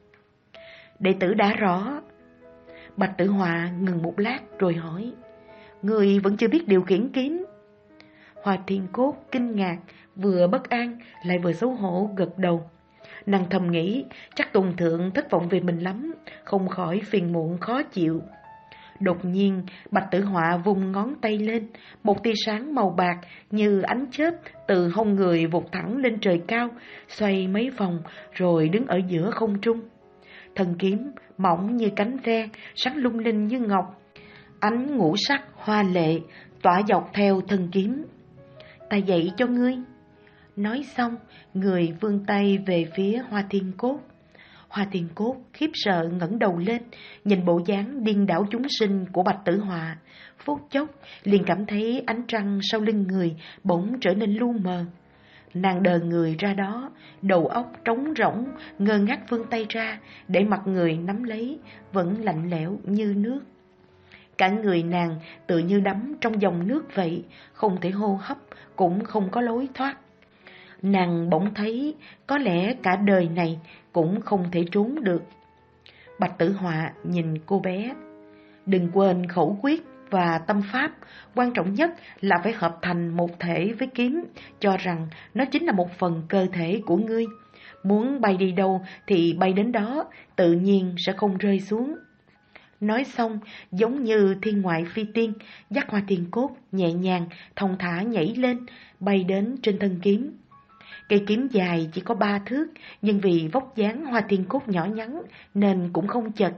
Đệ tử đã rõ. Bạch Tử Họa ngừng một lát rồi hỏi. Ngươi vẫn chưa biết điều khiển kiếm? Hoa Thiên Cốt kinh ngạc, vừa bất an lại vừa xấu hổ gật đầu. Nàng thầm nghĩ chắc Tôn thượng thất vọng về mình lắm, không khỏi phiền muộn khó chịu. Đột nhiên Bạch Tử Họa vung ngón tay lên, một tia sáng màu bạc như ánh chớp từ hông người vụt thẳng lên trời cao, xoay mấy vòng rồi đứng ở giữa không trung. Thân kiếm mỏng như cánh ve, sáng lung linh như ngọc, ánh ngũ sắc hoa lệ tỏa dọc theo thân kiếm. Ta dạy cho ngươi. Nói xong, người vươn tay về phía Hoa Thiên Cốt. Hoa Thiên Cốt khiếp sợ ngẩng đầu lên, nhìn bộ dáng điên đảo chúng sinh của Bạch Tử Họa, phút chốc liền cảm thấy ánh trăng sau lưng người bỗng trở nên lu mờ. Nàng đờ người ra đó, đầu óc trống rỗng, ngơ ngác vươn tay ra, để mặt người nắm lấy, vẫn lạnh lẽo như nước. Cả người nàng tự như đắm trong dòng nước vậy, không thể hô hấp, cũng không có lối thoát. Nàng bỗng thấy có lẽ cả đời này cũng không thể trốn được. Bạch Tử Họa nhìn cô bé. Đừng quên khẩu quyết và tâm pháp, quan trọng nhất là phải hợp thành một thể với kiếm, cho rằng nó chính là một phần cơ thể của ngươi. Muốn bay đi đâu thì bay đến đó, tự nhiên sẽ không rơi xuống. Nói xong, giống như thiên ngoại phi tiên, dắt Hoa Thiên Cốt nhẹ nhàng, thong thả nhảy lên, bay đến trên thân kiếm. Cây kiếm dài chỉ có ba thước, nhưng vì vóc dáng Hoa Thiên Cốt nhỏ nhắn nên cũng không chật.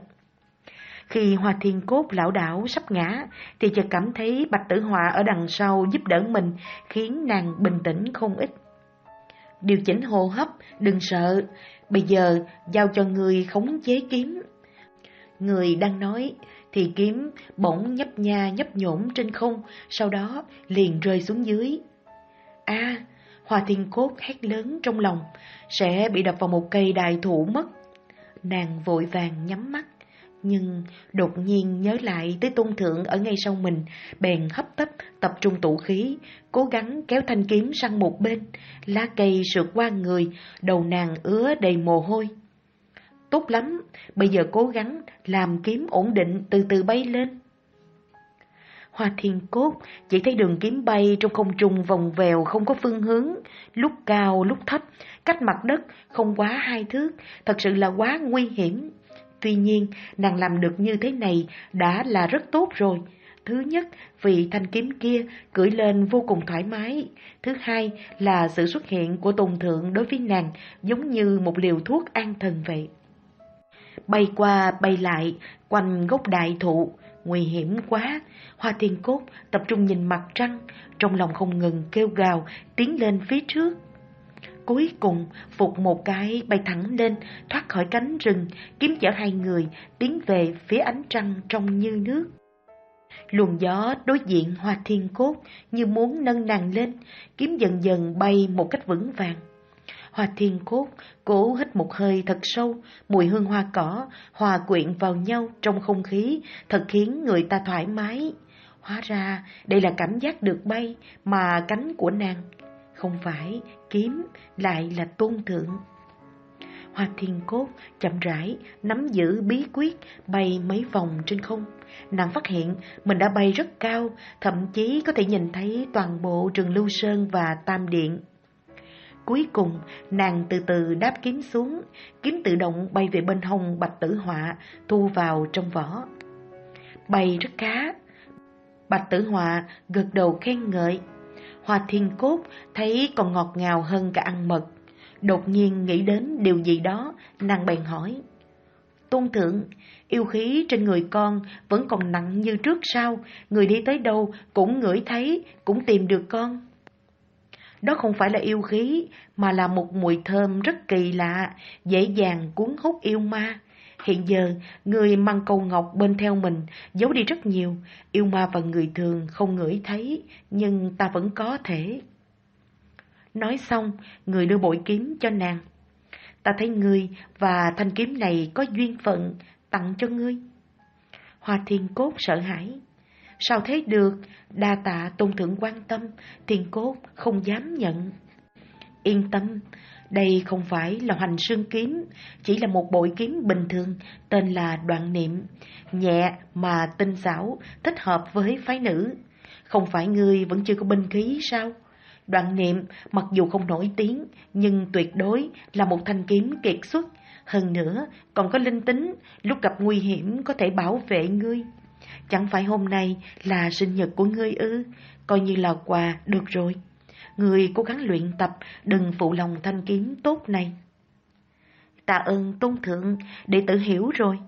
Khi Hoa Thiên Cốt lảo đảo sắp ngã, thì chợt cảm thấy Bạch Tử Họa ở đằng sau giúp đỡ mình, khiến nàng bình tĩnh không ít. Điều chỉnh hô hấp, đừng sợ, bây giờ giao cho người khống chế kiếm. Người đang nói thì kiếm bỗng nhấp nha nhấp nhổm trên không, sau đó liền rơi xuống dưới. A, à, Hoa Thiên Cốt hét lớn trong lòng, sẽ bị đập vào một cây đại thụ mất. Nàng vội vàng nhắm mắt, nhưng đột nhiên nhớ lại tới Tôn thượng ở ngay sau mình, bèn hấp tấp tập trung tụ khí, cố gắng kéo thanh kiếm sang một bên. Lá cây sượt qua người, đầu nàng ứa đầy mồ hôi. tốt lắm, bây giờ cố gắng làm kiếm ổn định từ từ bay lên. Hoa Thiên Cốt chỉ thấy đường kiếm bay trong không trung vòng vèo không có phương hướng, lúc cao lúc thấp, cách mặt đất không quá hai thước, thật sự là quá nguy hiểm. Tuy nhiên, nàng làm được như thế này đã là rất tốt rồi. Thứ nhất, vì thanh kiếm kia cưỡi lên vô cùng thoải mái. Thứ hai là sự xuất hiện của Tôn Thượng đối với nàng giống như một liều thuốc an thần vậy. Bay qua bay lại quanh gốc đại thụ, nguy hiểm quá. Hoa Thiên Cốt tập trung nhìn mặt trăng, trong lòng không ngừng kêu gào tiến lên phía trước. Cuối cùng phục một cái bay thẳng lên, thoát khỏi cánh rừng, kiếm chở hai người tiến về phía ánh trăng trong như nước. Luồng gió đối diện Hoa Thiên Cốt như muốn nâng nàng lên, kiếm dần dần bay một cách vững vàng. Hoa Thiên Cốt cố hít một hơi thật sâu, mùi hương hoa cỏ hòa quyện vào nhau trong không khí, thật khiến người ta thoải mái. Hóa ra đây là cảm giác được bay mà cánh của nàng không phải kiếm, lại là Tôn Thượng. Hoa Thiên Cốt chậm rãi nắm giữ bí quyết bay mấy vòng trên không. Nàng phát hiện mình đã bay rất cao, thậm chí có thể nhìn thấy toàn bộ Trường Lưu Sơn và Tam Điện. Cuối cùng, nàng từ từ đáp kiếm xuống, kiếm tự động bay về bên hông Bạch Tử Họa, thu vào trong vỏ. Bay rất khá. Bạch Tử Họa gật đầu khen ngợi. Hoa Thiên Cốt thấy còn ngọt ngào hơn cả ăn mật. Đột nhiên nghĩ đến điều gì đó, nàng bèn hỏi. Tôn Thượng, yêu khí trên người con vẫn còn nặng như trước sao? Người đi tới đâu cũng ngửi thấy, cũng tìm được con. Đó không phải là yêu khí, mà là một mùi thơm rất kỳ lạ, dễ dàng cuốn hút yêu ma. Hiện giờ, người mang cầu ngọc bên theo mình, giấu đi rất nhiều. Yêu ma và người thường không ngửi thấy, nhưng ta vẫn có thể. Nói xong, người đưa bội kiếm cho nàng. Ta thấy ngươi và thanh kiếm này có duyên phận, tặng cho ngươi. Hoa Thiên Cốt sợ hãi. Sao thế được, đa tạ Tôn Thượng quan tâm, Thiên Cốt không dám nhận. Yên tâm, đây không phải là Hoành Xương kiếm, chỉ là một bội kiếm bình thường, tên là Đoạn Niệm, nhẹ mà tinh xảo, thích hợp với phái nữ. Không phải ngươi vẫn chưa có binh khí sao? Đoạn Niệm mặc dù không nổi tiếng, nhưng tuyệt đối là một thanh kiếm kiệt xuất. Hơn nữa, còn có linh tính, lúc gặp nguy hiểm có thể bảo vệ ngươi. Chẳng phải hôm nay là sinh nhật của ngươi ư? Coi như là quà được rồi. Ngươi cố gắng luyện tập, đừng phụ lòng thanh kiếm tốt này. Tạ ơn Tôn Thượng, đệ tử hiểu rồi.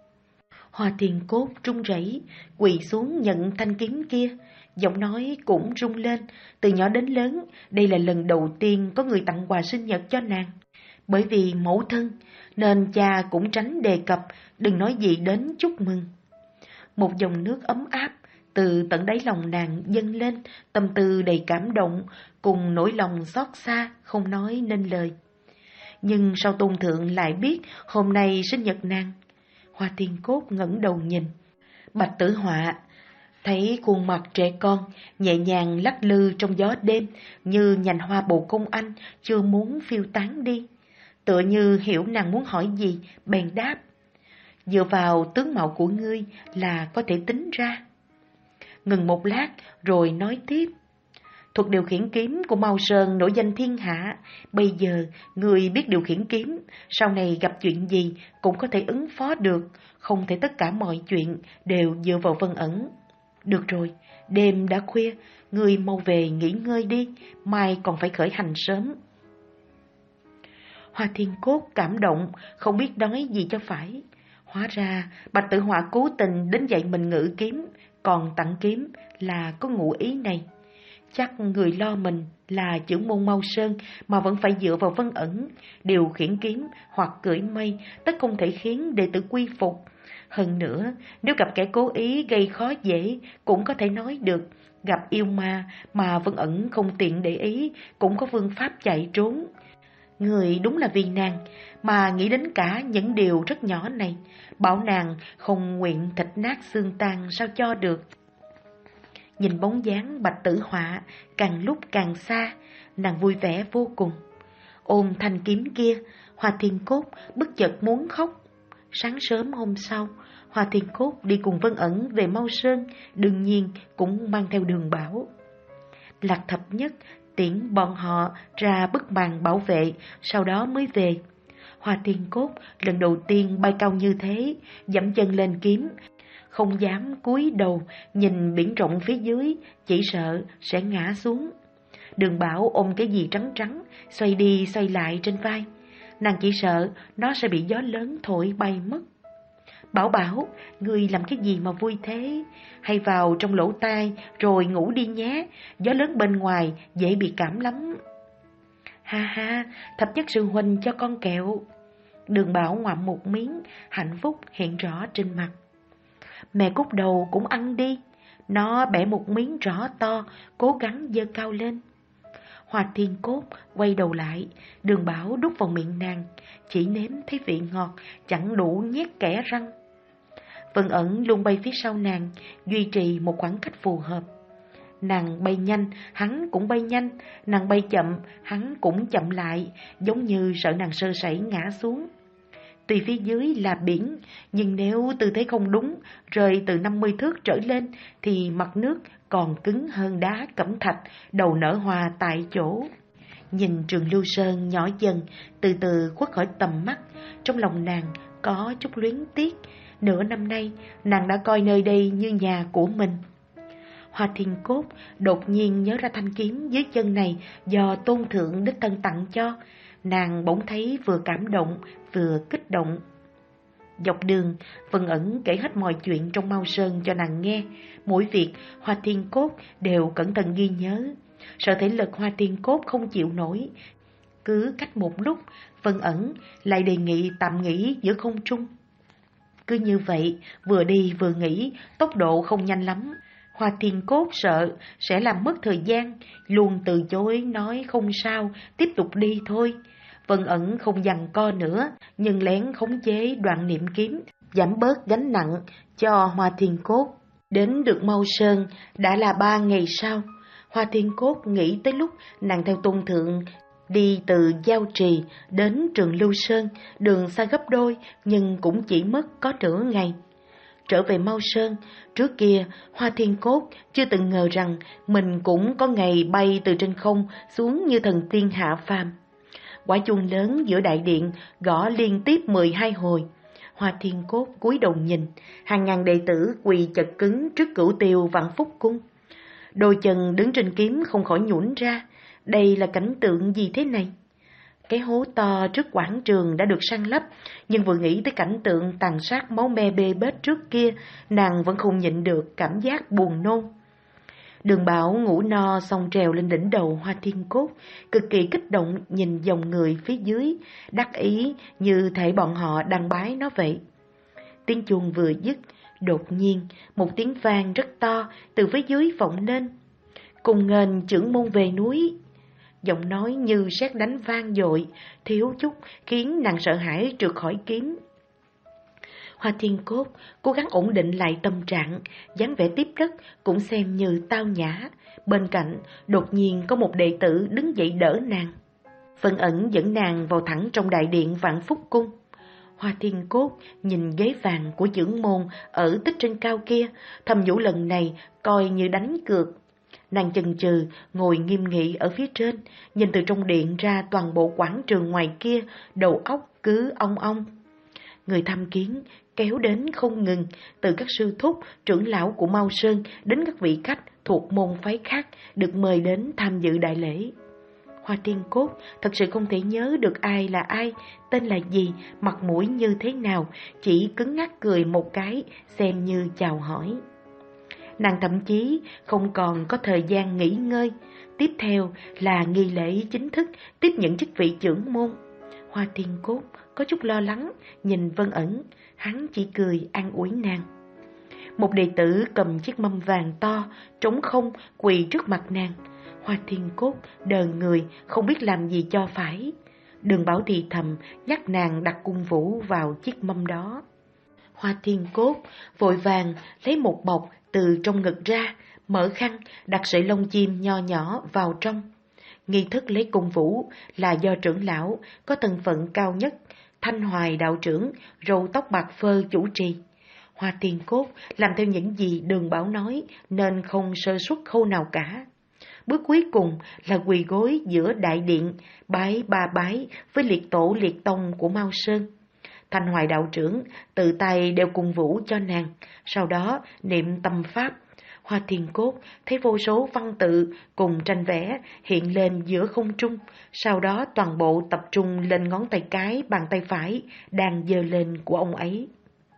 Hoa Thiên Cốt run rẩy, quỳ xuống nhận thanh kiếm kia. Giọng nói cũng rung lên. Từ nhỏ đến lớn, đây là lần đầu tiên có người tặng quà sinh nhật cho nàng. Bởi vì mẫu thân, nên cha cũng tránh đề cập, đừng nói gì đến chúc mừng. Một dòng nước ấm áp từ tận đáy lòng nàng dâng lên, tâm tư đầy cảm động, cùng nỗi lòng xót xa, không nói nên lời. Nhưng sao Tôn Thượng lại biết hôm nay sinh nhật nàng? Hoa Thiên Cốt ngẩng đầu nhìn. Bạch Tử Họa thấy khuôn mặt trẻ con, nhẹ nhàng lắc lư trong gió đêm, như nhành hoa bồ công anh chưa muốn phiêu tán đi. Tựa như hiểu nàng muốn hỏi gì, bèn đáp. Dựa vào tướng mạo của ngươi là có thể tính ra. Ngừng một lát rồi nói tiếp. Thuật điều khiển kiếm của Mao Sơn nổi danh thiên hạ. Bây giờ ngươi biết điều khiển kiếm, sau này gặp chuyện gì cũng có thể ứng phó được. Không thể tất cả mọi chuyện đều dựa vào Vân Ẩn. Được rồi, đêm đã khuya, ngươi mau về nghỉ ngơi đi, mai còn phải khởi hành sớm. Hoa Thiên Cốt cảm động, không biết nói gì cho phải. Hóa ra Bạch Tử Họa cố tình đến dạy mình ngự kiếm, còn tặng kiếm là có ngụ ý này. Chắc người lo mình là trưởng môn Mao Sơn mà vẫn phải dựa vào Vân Ẩn, điều khiển kiếm hoặc cưỡi mây, tất không thể khiến đệ tử quy phục. Hơn nữa, nếu gặp kẻ cố ý gây khó dễ, cũng có thể nói được, gặp yêu ma mà Vân Ẩn không tiện để ý, cũng có phương pháp chạy trốn. Người đúng là vì nàng mà nghĩ đến cả những điều rất nhỏ này, bảo nàng không nguyện thịt nát xương tan sao cho được. Nhìn bóng dáng Bạch Tử Họa càng lúc càng xa, nàng vui vẻ vô cùng. Ôm thanh kiếm kia, Hoa Thiên Cốt bất chợt muốn khóc. Sáng sớm hôm sau, Hoa Thiên Cốt đi cùng Vân Ẩn về Mao Sơn, đương nhiên cũng mang theo Đường Bảo. Lạc Thập Nhất tiễn bọn họ ra bức màn bảo vệ, sau đó mới về. Hoa Thiên Cốt lần đầu tiên bay cao như thế, dẫm chân lên kiếm, không dám cúi đầu nhìn biển rộng phía dưới, chỉ sợ sẽ ngã xuống. Đường Bảo ôm cái gì trắng trắng, xoay đi xoay lại trên vai. Nàng chỉ sợ nó sẽ bị gió lớn thổi bay mất. Bảo Bảo, ngươi làm cái gì mà vui thế? Hay vào trong lỗ tai rồi ngủ đi nhé, gió lớn bên ngoài dễ bị cảm lắm. Ha ha, Thập Nhất sư huynh cho con kẹo. Đường Bảo ngoạm một miếng, hạnh phúc hiện rõ trên mặt. Mẹ Cúc Đầu cũng ăn đi. Nó bẻ một miếng rõ to, cố gắng giơ cao lên. Hoa Thiên Cốt quay đầu lại, Đường Bảo đút vào miệng nàng, chỉ nếm thấy vị ngọt, chẳng đủ nhét kẽ răng. Vân Ẩn luôn bay phía sau nàng, duy trì một khoảng cách phù hợp. Nàng bay nhanh, hắn cũng bay nhanh, nàng bay chậm, hắn cũng chậm lại, giống như sợ nàng sơ sẩy ngã xuống. Tuy phía dưới là biển, nhưng nếu tư thế không đúng, rơi từ năm mươi thước trở lên, thì mặt nước còn cứng hơn đá cẩm thạch, đầu nở hoa tại chỗ. Nhìn Trường Lưu Sơn nhỏ dần, từ từ khuất khỏi tầm mắt, trong lòng nàng có chút luyến tiếc. Nửa năm nay, nàng đã coi nơi đây như nhà của mình. Hoa Thiên Cốt đột nhiên nhớ ra thanh kiếm dưới chân này do Tôn Thượng đích thân tặng cho. Nàng bỗng thấy vừa cảm động, vừa kích động. Dọc đường, Vân Ẩn kể hết mọi chuyện trong Mao Sơn cho nàng nghe. Mỗi việc, Hoa Thiên Cốt đều cẩn thận ghi nhớ. Sợ thể lực Hoa Thiên Cốt không chịu nổi. Cứ cách một lúc, Vân Ẩn lại đề nghị tạm nghỉ giữa không trung. Cứ như vậy, vừa đi vừa nghỉ, tốc độ không nhanh lắm. Hoa Thiên Cốt sợ sẽ làm mất thời gian, luôn từ chối nói không sao, tiếp tục đi thôi. Vân Ẩn không giằng co nữa, nhưng lén khống chế đoạn niệm kiếm, giảm bớt gánh nặng cho Hoa Thiên Cốt. Đến được Mao Sơn đã là ba ngày sau. Hoa Thiên Cốt nghĩ tới lúc nàng theo Tôn Thượng đi từ Giao Trì đến Trường Lưu Sơn, đường xa gấp đôi nhưng cũng chỉ mất có nửa ngày. Trở về Mao Sơn, trước kia Hoa Thiên Cốt chưa từng ngờ rằng mình cũng có ngày bay từ trên không xuống như thần tiên hạ phàm. Quả chuông lớn giữa đại điện gõ liên tiếp mười hai hồi. Hoa Thiên Cốt cúi đầu nhìn, hàng ngàn đệ tử quỳ chật cứng trước cửu tiêu Vạn Phúc Cung. Đôi chân đứng trên kiếm không khỏi nhũn ra, đây là cảnh tượng gì thế này? Cái hố to trước quảng trường đã được săn lấp, nhưng vừa nghĩ tới cảnh tượng tàn sát máu me bê bết trước kia, nàng vẫn không nhịn được cảm giác buồn nôn. Đường Bảo ngủ no xong trèo lên đỉnh đầu Hoa Thiên Cốt, cực kỳ kích động nhìn dòng người phía dưới, đắc ý như thể bọn họ đang bái nó vậy. Tiếng chuông vừa dứt, đột nhiên một tiếng vang rất to từ phía dưới vọng lên. Cùng nghênh trưởng môn về núi. Giọng nói như sét đánh vang dội, thiếu chút khiến nàng sợ hãi trượt khỏi kiếm. Hoa Thiên Cốt cố gắng ổn định lại tâm trạng, dáng vẻ tiếp đất cũng xem như tao nhã. Bên cạnh đột nhiên có một đệ tử đứng dậy đỡ nàng. Vân Ẩn dẫn nàng vào thẳng trong đại điện Vạn Phúc Cung. Hoa Thiên Cốt nhìn ghế vàng của trưởng môn ở tích trên cao kia, thầm nhủ lần này coi như đánh cược. Nàng chần chừ ngồi nghiêm nghị ở phía trên, nhìn từ trong điện ra toàn bộ quảng trường ngoài kia, đầu óc cứ ong ong. Người tham kiến kéo đến không ngừng, từ các sư thúc, trưởng lão của Mao Sơn đến các vị khách thuộc môn phái khác được mời đến tham dự đại lễ. Hoa Thiên Cốt thật sự không thể nhớ được ai là ai, tên là gì, mặt mũi như thế nào, chỉ cứng ngắc cười một cái, xem như chào hỏi. Nàng thậm chí không còn có thời gian nghỉ ngơi. Tiếp theo là nghi lễ chính thức tiếp nhận chức vị trưởng môn. Hoa Thiên Cốt có chút lo lắng nhìn Vân Ẩn, hắn chỉ cười an ủi nàng. Một đệ tử cầm chiếc mâm vàng to trống không quỳ trước mặt nàng. Hoa Thiên Cốt đờ người không biết làm gì cho phải. Đường Bảo thì thầm nhắc nàng đặt cung vũ vào chiếc mâm đó. Hoa Thiên Cốt vội vàng lấy một bọc từ trong ngực ra, mở khăn đặt sợi lông chim nho nhỏ vào trong. Nghi thức lấy cung vũ là do trưởng lão có thân phận cao nhất Thanh Hoài đạo trưởng, râu tóc bạc phơ chủ trì. Hoa Thiên Cốt làm theo những gì Đường Bảo nói nên không sơ suất khâu nào cả. Bước cuối cùng là quỳ gối giữa đại điện, bái ba bái với liệt tổ liệt tông của Mao Sơn. Thanh Hoài đạo trưởng tự tay đeo cung vũ cho nàng, sau đó niệm tâm pháp. Hoa Thiên Cốt thấy vô số văn tự cùng tranh vẽ hiện lên giữa không trung, sau đó toàn bộ tập trung lên ngón tay cái bàn tay phải đang giơ lên của ông ấy.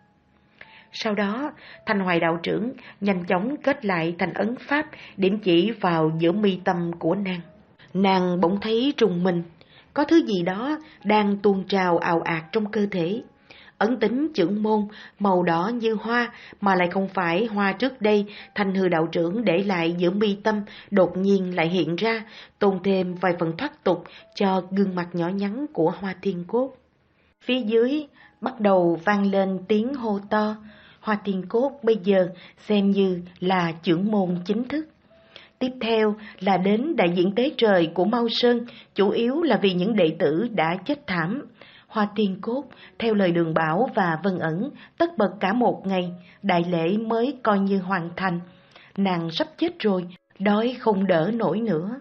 Sau đó, Thanh Hoài đạo trưởng nhanh chóng kết lại thành ấn pháp, điểm chỉ vào giữa mi tâm của nàng. Nàng bỗng thấy trùng mình, có thứ gì đó đang tuôn trào ào ạt trong cơ thể. Ấn tính chưởng môn, màu đỏ như hoa, mà lại không phải hoa trước đây Thanh Hư đạo trưởng để lại giữa mi tâm, đột nhiên lại hiện ra, tôn thêm vài phần thoát tục cho gương mặt nhỏ nhắn của Hoa Thiên Cốt. Phía dưới bắt đầu vang lên tiếng hô to. Hoa Thiên Cốt bây giờ xem như là chưởng môn chính thức. Tiếp theo là đến đại diện tế trời của Mao Sơn, chủ yếu là vì những đệ tử đã chết thảm. Hoa Thiên Cốt, theo lời Đường Bảo và Vân Ẩn, tất bật cả một ngày, đại lễ mới coi như hoàn thành. Nàng sắp chết rồi, đói không đỡ nổi nữa.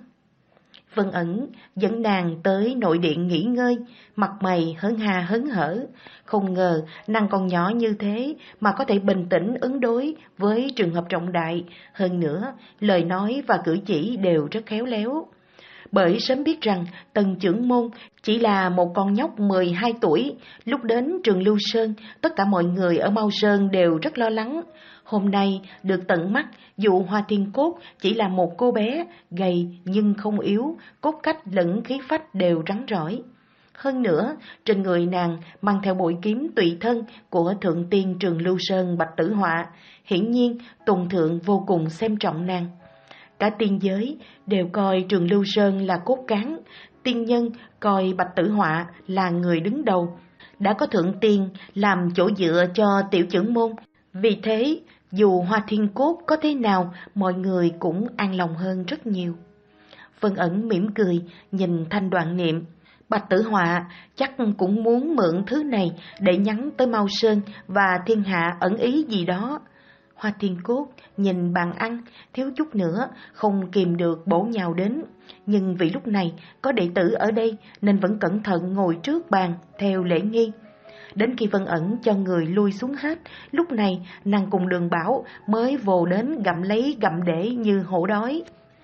Vân Ẩn dẫn nàng tới nội điện nghỉ ngơi, mặt mày hớn hà hớn hở. Không ngờ nàng còn nhỏ như thế mà có thể bình tĩnh ứng đối với trường hợp trọng đại. Hơn nữa, lời nói và cử chỉ đều rất khéo léo. Bởi sớm biết rằng Tần Chưởng Môn chỉ là một con nhóc mười hai tuổi, lúc đến trường Lưu Sơn, tất cả mọi người ở Mao Sơn đều rất lo lắng. Hôm nay được tận mắt, dù Hoa Thiên Cốt chỉ là một cô bé, gầy nhưng không yếu, cốt cách lẫn khí phách đều rắn rỏi. Hơn nữa, trên người nàng mang theo bội kiếm tùy thân của Thượng Tiên trường Lưu Sơn Bạch Tử Họa, hiển nhiên Tôn Thượng vô cùng xem trọng nàng. Cả tiên giới đều coi trường Lưu Sơn là cốt cán, tiên nhân coi Bạch Tử Họa là người đứng đầu. Đã có Thượng Tiên làm chỗ dựa cho tiểu chưởng môn, vì thế dù Hoa Thiên Cốt có thế nào, mọi người cũng an lòng hơn rất nhiều. Vân Ẩn mỉm cười, nhìn Thanh Đoạn Niệm. Bạch Tử Họa chắc cũng muốn mượn thứ này để nhắn tới Mao Sơn và thiên hạ ẩn ý gì đó. Hoa Thiên Cốt nhìn bàn ăn, thiếu chút nữa không kìm được bổ nhào đến. Nhưng vì lúc này có đệ tử ở đây nên vẫn cẩn thận ngồi trước bàn theo lễ nghi. Đến khi Vân Ẩn cho người lui xuống hết, lúc này nàng cùng Đường Bảo mới vồ đến gặm lấy gặm để như hổ đói.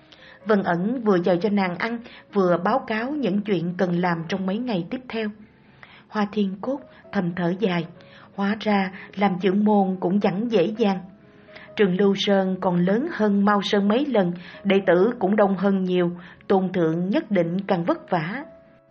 Vân Ẩn vừa chờ cho nàng ăn, vừa báo cáo những chuyện cần làm trong mấy ngày tiếp theo. Hoa Thiên Cốt thầm thở dài, hóa ra làm chưởng môn cũng chẳng dễ dàng. Trường Lưu Sơn còn lớn hơn Mao Sơn mấy lần, đệ tử cũng đông hơn nhiều, Tôn Thượng nhất định càng vất vả.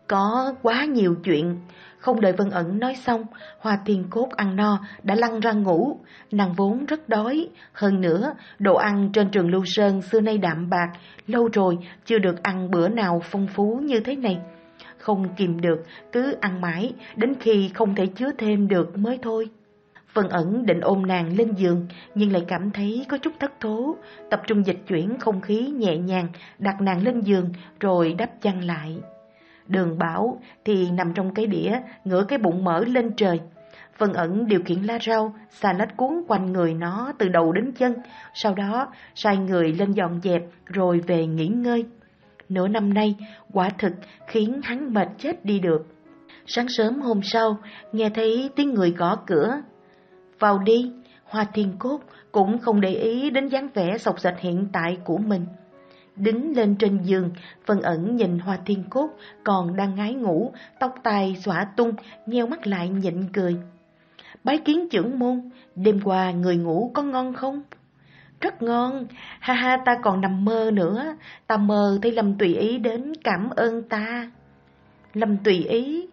Có quá nhiều chuyện. Không đợi Vân Ẩn nói xong, Hoa Thiên Cốt ăn no đã lăn ra ngủ. Nàng vốn rất đói, hơn nữa đồ ăn trên trường Lưu Sơn xưa nay đạm bạc, lâu rồi chưa được ăn bữa nào phong phú như thế này. Không kìm được, cứ ăn mãi, đến khi không thể chứa thêm được mới thôi. Vân Ẩn định ôm nàng lên giường, nhưng lại cảm thấy có chút thất thố, tập trung dịch chuyển không khí nhẹ nhàng, đặt nàng lên giường rồi đắp chăn lại. Đường Bảo thì nằm trong cái đĩa, ngửa cái bụng mỡ lên trời. Vân Ẩn điều khiển lá rau, xà lách cuốn quanh người nó từ đầu đến chân, sau đó sai người lên dọn dẹp rồi về nghỉ ngơi. Nửa năm nay, quả thực khiến hắn mệt chết đi được. Sáng sớm hôm sau, nghe thấy tiếng người gõ cửa. Vào đi. Hoa Thiên Cốt cũng không để ý đến dáng vẻ xộc xệch hiện tại của mình. Đứng lên trên giường, Vân Ẩn nhìn Hoa Thiên Cốt còn đang ngái ngủ, tóc tai xõa tung, nheo mắt lại nhịn cười. Bái kiến chưởng môn, đêm qua người ngủ có ngon không? Rất ngon, ha ha, ta còn nằm mơ nữa, ta mơ thấy Lâm Tùy Ý đến cảm ơn ta. Lâm Tùy Ý?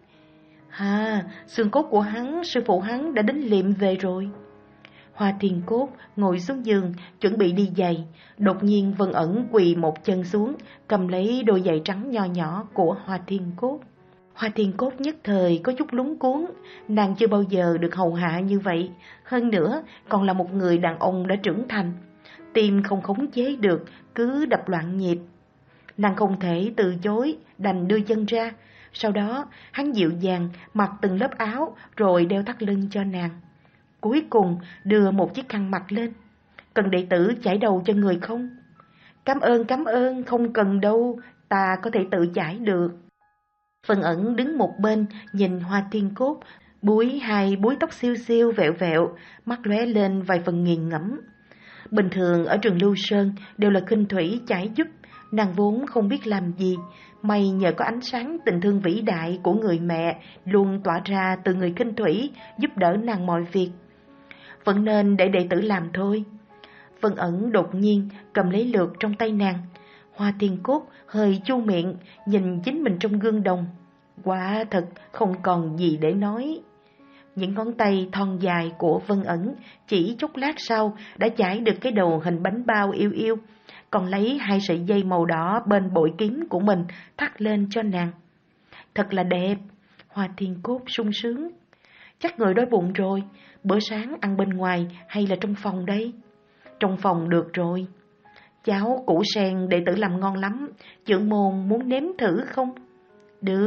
Ha, xương cốt của hắn, sư phụ hắn đã đến liệm về rồi. Hoa Thiên Cốt ngồi xuống giường, chuẩn bị đi giày. Đột nhiên Vân Ẩn quỳ một chân xuống, cầm lấy đôi giày trắng nho nhỏ của Hoa Thiên Cốt. Hoa Thiên Cốt nhất thời có chút lúng cuống, nàng chưa bao giờ được hầu hạ như vậy. Hơn nữa, còn là một người đàn ông đã trưởng thành. Tim không khống chế được, cứ đập loạn nhịp. Nàng không thể từ chối, đành đưa chân ra. Sau đó, hắn dịu dàng mặc từng lớp áo rồi đeo thắt lưng cho nàng. Cuối cùng đưa một chiếc khăn mặt lên. Cần đệ tử chải đầu cho người không? Cảm ơn, cảm ơn, không cần đâu, ta có thể tự chải được. Vân Ẩn đứng một bên nhìn Hoa Thiên Cốt, búi hai búi tóc xiêu xiêu vẹo vẹo, mắt lóe lên vài phần nghiền ngẫm. Bình thường ở trường Lưu Sơn đều là Khinh Thủy chải giúp, nàng vốn không biết làm gì, may nhờ có ánh sáng tình thương vĩ đại của người mẹ luôn tỏa ra từ người Khinh Thủy giúp đỡ nàng mọi việc. Vẫn nên để đệ tử làm thôi. Vân Ẩn đột nhiên cầm lấy lược trong tay nàng. Hoa Thiên Cốt hơi chu miệng nhìn chính mình trong gương đồng. Quả thật không còn gì để nói. Những ngón tay thon dài của Vân Ẩn chỉ chốc lát sau đã chải được cái đầu hình bánh bao yêu yêu, còn lấy hai sợi dây màu đỏ bên bội kiếm của mình thắt lên cho nàng. Thật là đẹp. Hoa Thiên Cốt sung sướng. Chắc người đói bụng rồi, bữa sáng ăn bên ngoài hay là trong phòng đây? Trong phòng được rồi. Cháo củ sen đệ tử làm ngon lắm, trưởng môn muốn nếm thử không? Được.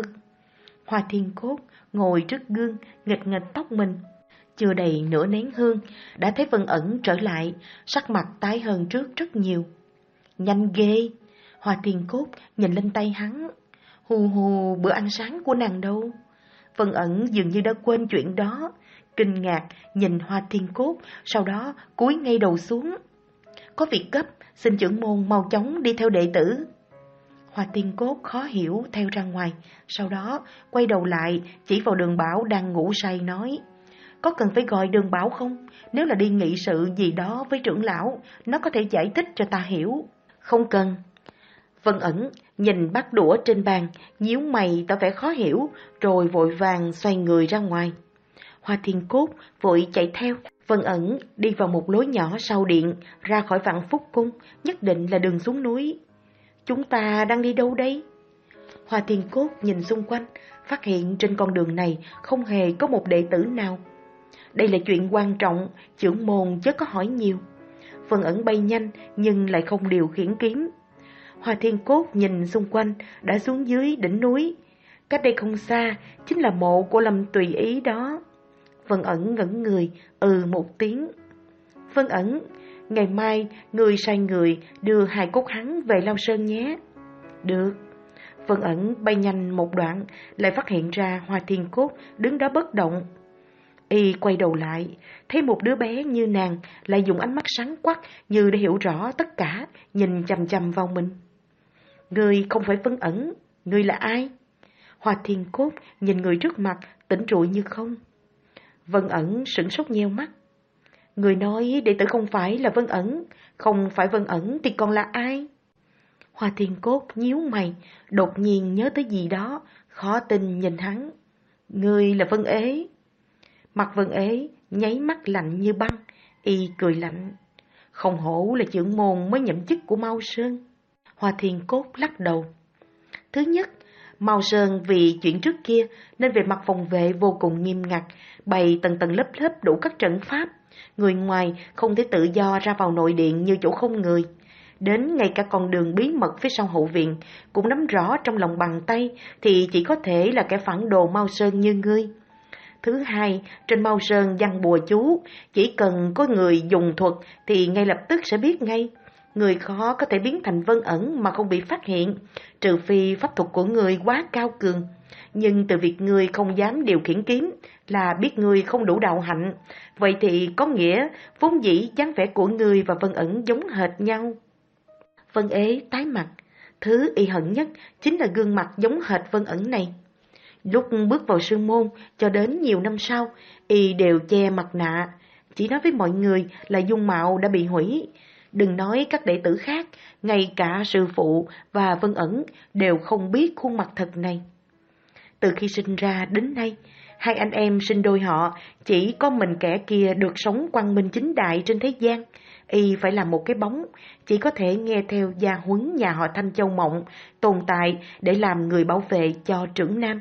Hoa Thiên Cốt ngồi trước gương, nghịch nghịch tóc mình. Chưa đầy nửa nén hương, đã thấy Vân Ẩn trở lại, sắc mặt tái hơn trước rất nhiều. Nhanh ghê. Hoa Thiên Cốt nhìn lên tay hắn. Hù hù, bữa ăn sáng của nàng đâu? Vân Ẩn dường như đã quên chuyện đó, kinh ngạc nhìn Hoa Thiên Cốt, sau đó cúi ngay đầu xuống. Có việc gấp, xin trưởng môn mau chóng đi theo đệ tử. Hoa Thiên Cốt khó hiểu theo ra ngoài, sau đó quay đầu lại chỉ vào Đường Bảo đang ngủ say nói: Có cần phải gọi Đường Bảo không? Nếu là đi nghị sự gì đó với trưởng lão, nó có thể giải thích cho ta hiểu. Không cần. Vân Ẩn nhìn bát đũa trên bàn, nhíu mày tỏ vẻ khó hiểu, rồi vội vàng xoay người ra ngoài. Hoa Thiên Cốt vội chạy theo. Vân Ẩn đi vào một lối nhỏ sau điện, ra khỏi Vạn Phúc Cung, nhất định là đường xuống núi. Chúng ta đang đi đâu đây? Hoa Thiên Cốt nhìn xung quanh, phát hiện trên con đường này không hề có một đệ tử nào. Đây là chuyện quan trọng, trưởng môn chớ có hỏi nhiều. Vân Ẩn bay nhanh nhưng lại không điều khiển kiếm. Hoa Thiên Cốt nhìn xung quanh, đã xuống dưới đỉnh núi. Cách đây không xa, chính là mộ của Lâm Tùy Ý đó. Vân Ẩn ngẩn người, ừ một tiếng. Vân Ẩn, ngày mai người sai người đưa hài cốt hắn về Lao Sơn nhé. Được. Vân Ẩn bay nhanh một đoạn, lại phát hiện ra Hoa Thiên Cốt đứng đó bất động. Y quay đầu lại, thấy một đứa bé như nàng lại dùng ánh mắt sáng quắc như để hiểu rõ tất cả, nhìn chằm chằm vào mình. Ngươi không phải Vân Ẩn, ngươi là ai? Hoa Thiên Cốt nhìn người trước mặt, tỉnh rụi như không. Vân Ẩn sửng sốt nheo mắt. Người nói đệ tử không phải là Vân Ẩn, không phải Vân Ẩn thì còn là ai? Hoa Thiên Cốt nhíu mày, đột nhiên nhớ tới gì đó, khó tin nhìn hắn. Ngươi là Vân Ế. Mặt Vân Ế nháy mắt lạnh như băng, y cười lạnh. Không hổ là trưởng môn mới nhậm chức của Mao Sơn. Hoa Thiên Cốt lắc đầu. Thứ nhất, Mao Sơn vì chuyện trước kia nên về mặt phòng vệ vô cùng nghiêm ngặt, bày tầng tầng lớp lớp đủ các trận pháp. Người ngoài không thể tự do ra vào nội điện như chỗ không người. Đến ngay cả con đường bí mật phía sau hậu viện cũng nắm rõ trong lòng bàn tay, thì chỉ có thể là kẻ phản đồ Mao Sơn như ngươi. Thứ hai, trên Mao Sơn giăng bùa chú, chỉ cần có người dùng thuật thì ngay lập tức sẽ biết ngay. Người khó có thể biến thành Vân Ẩn mà không bị phát hiện, trừ phi pháp thuật của người quá cao cường. Nhưng từ việc người không dám điều khiển kiếm là biết người không đủ đạo hạnh. Vậy thì có nghĩa vốn dĩ dáng vẻ của người và Vân Ẩn giống hệt nhau. Vân Ế tái mặt, thứ y hận nhất chính là gương mặt giống hệt Vân Ẩn này. Lúc bước vào sư môn cho đến nhiều năm sau, y đều che mặt nạ, chỉ nói với mọi người là dung mạo đã bị hủy. Đừng nói các đệ tử khác, ngay cả sư phụ và Vân Ẩn đều không biết khuôn mặt thật này. Từ khi sinh ra đến nay, hai anh em sinh đôi họ, chỉ có mình kẻ kia được sống quang minh chính đại trên thế gian. Y phải là một cái bóng, chỉ có thể nghe theo gia huấn nhà họ Thanh Châu Mộng, tồn tại để làm người bảo vệ cho trưởng nam.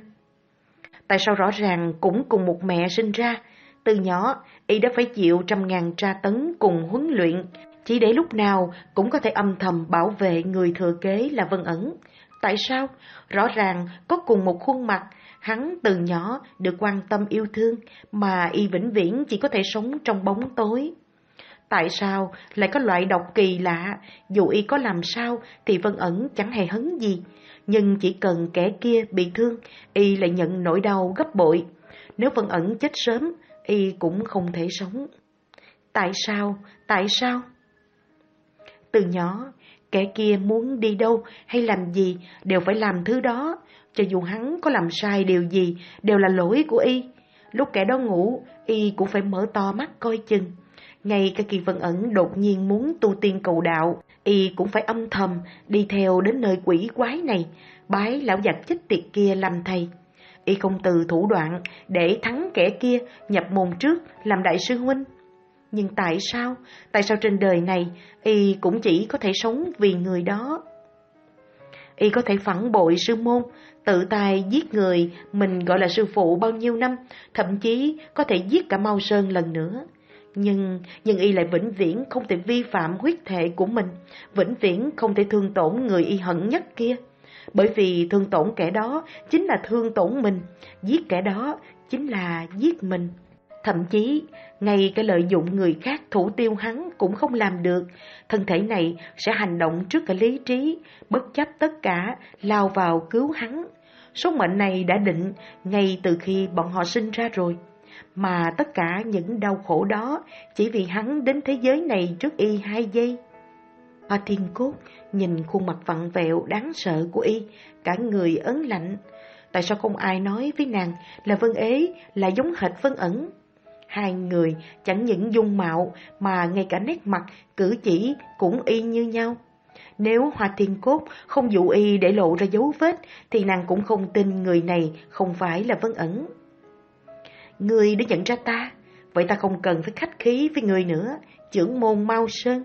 Tại sao rõ ràng cũng cùng một mẹ sinh ra, từ nhỏ Y đã phải chịu trăm ngàn tra tấn cùng huấn luyện, chỉ để lúc nào cũng có thể âm thầm bảo vệ người thừa kế là Vân Ẩn. Tại sao? Rõ ràng có cùng một khuôn mặt, hắn từ nhỏ được quan tâm yêu thương, mà y vĩnh viễn chỉ có thể sống trong bóng tối. Tại sao lại có loại độc kỳ lạ, dù y có làm sao thì Vân Ẩn chẳng hề hấn gì, nhưng chỉ cần kẻ kia bị thương, y lại nhận nỗi đau gấp bội. Nếu Vân Ẩn chết sớm, y cũng không thể sống. Tại sao? Tại sao? Từ nhỏ, kẻ kia muốn đi đâu hay làm gì đều phải làm thứ đó, cho dù hắn có làm sai điều gì đều là lỗi của y. Lúc kẻ đó ngủ, y cũng phải mở to mắt coi chừng. Ngay cả khi Vân Ẩn đột nhiên muốn tu tiên cầu đạo, y cũng phải âm thầm đi theo đến nơi quỷ quái này, bái lão giặc chết tiệt kia làm thầy. Y không từ thủ đoạn để thắng kẻ kia nhập môn trước làm đại sư huynh. Nhưng tại sao, tại sao trên đời này y cũng chỉ có thể sống vì người đó? Y có thể phản bội sư môn, tự tay giết người mình gọi là sư phụ bao nhiêu năm, thậm chí có thể giết cả Mao Sơn lần nữa. Nhưng, nhưng y lại vĩnh viễn không thể vi phạm huyết thể của mình, vĩnh viễn không thể thương tổn người y hận nhất kia. Bởi vì thương tổn kẻ đó chính là thương tổn mình, giết kẻ đó chính là giết mình. Thậm chí, ngay cái lợi dụng người khác thủ tiêu hắn cũng không làm được. Thân thể này sẽ hành động trước cả lý trí, bất chấp tất cả, lao vào cứu hắn. Số mệnh này đã định ngay từ khi bọn họ sinh ra rồi. Mà tất cả những đau khổ đó chỉ vì hắn đến thế giới này trước y hai giây. Hoa Thiên Cốt nhìn khuôn mặt vặn vẹo đáng sợ của y, cả người ớn lạnh. Tại sao không ai nói với nàng là Vân Ế là giống hệt Vân Ẩn? Hai người chẳng những dung mạo mà ngay cả nét mặt, cử chỉ cũng y như nhau. Nếu Hoa Thiên Cốt không dụ y để lộ ra dấu vết thì nàng cũng không tin người này không phải là Vân Ẩn. Người đã nhận ra ta, vậy ta không cần phải khách khí với người nữa, chưởng môn Mao Sơn.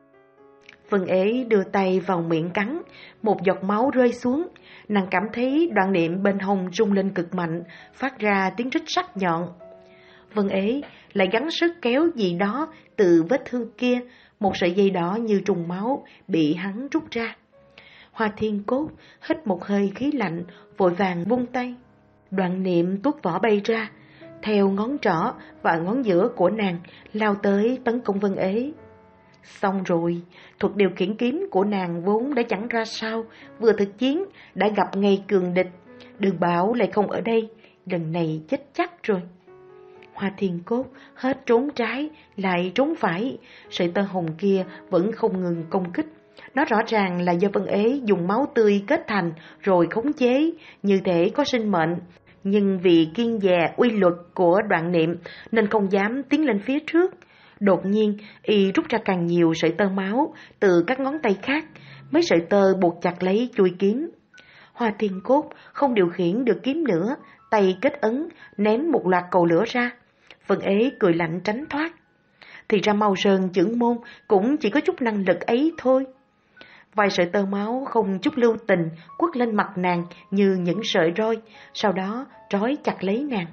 Vân Ế đưa tay vào miệng cắn, một giọt máu rơi xuống, nàng cảm thấy đoạn niệm bên hông rung lên cực mạnh, phát ra tiếng rít sắc nhọn. Vân Ế lại gắng sức kéo gì đó từ vết thương kia, một sợi dây đỏ như trùng máu bị hắn rút ra. Hoa Thiên Cốt hít một hơi khí lạnh, vội vàng vung tay. Đoạn niệm tuốt vỏ bay ra, theo ngón trỏ và ngón giữa của nàng lao tới tấn công Vân Ế. Xong rồi, thuật điều khiển kiếm của nàng vốn đã chẳng ra sao, vừa thực chiến đã gặp ngay cường địch. Đừng bảo lại không ở đây, lần này chết chắc rồi. Hoa Thiên Cốt hết trốn trái lại trốn phải, sợi tơ hồng kia vẫn không ngừng công kích. Nó rõ ràng là do Vân Ế dùng máu tươi kết thành rồi khống chế, như thể có sinh mệnh. Nhưng vì kiêng dè uy luật của đoạn niệm nên không dám tiến lên phía trước. Đột nhiên, y rút ra càng nhiều sợi tơ máu từ các ngón tay khác, mấy sợi tơ buộc chặt lấy chuôi kiếm. Hoa Thiên Cốt không điều khiển được kiếm nữa, tay kết ấn, ném một loạt cầu lửa ra. Vân Ế cười lạnh tránh thoát. Thì ra Mao Sơn chưởng môn cũng chỉ có chút năng lực ấy thôi. Vài sợi tơ máu không chút lưu tình quất lên mặt nàng như những sợi roi, sau đó trói chặt lấy nàng.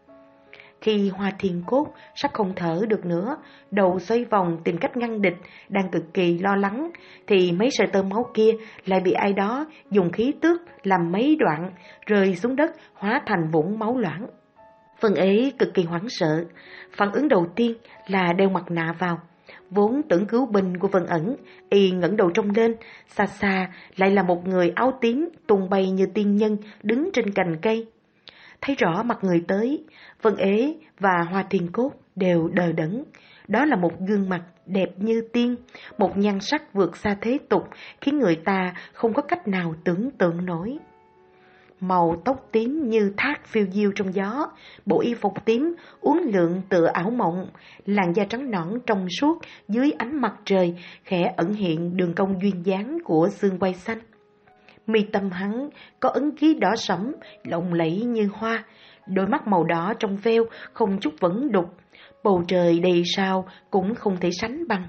Khi Hoa Thiên Cốt sắp không thở được nữa, đầu xoay vòng tìm cách ngăn địch, đang cực kỳ lo lắng, thì mấy sợi tơ máu kia lại bị ai đó dùng khí tước làm mấy đoạn, rơi xuống đất hóa thành vũng máu loãng. Vân Ế cực kỳ hoảng sợ, phản ứng đầu tiên là đeo mặt nạ vào. Vốn tưởng cứu binh của Vân Ẩn, y ngẩng đầu trông lên, xa xa lại là một người áo tím tung bay như tiên nhân đứng trên cành cây. Thấy rõ mặt người tới, Vân Ế và Hoa Thiên Cốt đều đờ đẫn. Đó là một gương mặt đẹp như tiên, một nhan sắc vượt xa thế tục, khiến người ta không có cách nào tưởng tượng nổi. Màu tóc tím như thác phiêu diêu trong gió, bộ y phục tím uốn lượn tựa ảo mộng, làn da trắng nõn trong suốt dưới ánh mặt trời khẽ ẩn hiện đường cong duyên dáng của xương quai xanh. Mi tâm hắn có ấn ký đỏ sẫm, lộng lẫy như hoa, đôi mắt màu đỏ trong veo không chút vẫn đục, bầu trời đầy sao cũng không thể sánh bằng.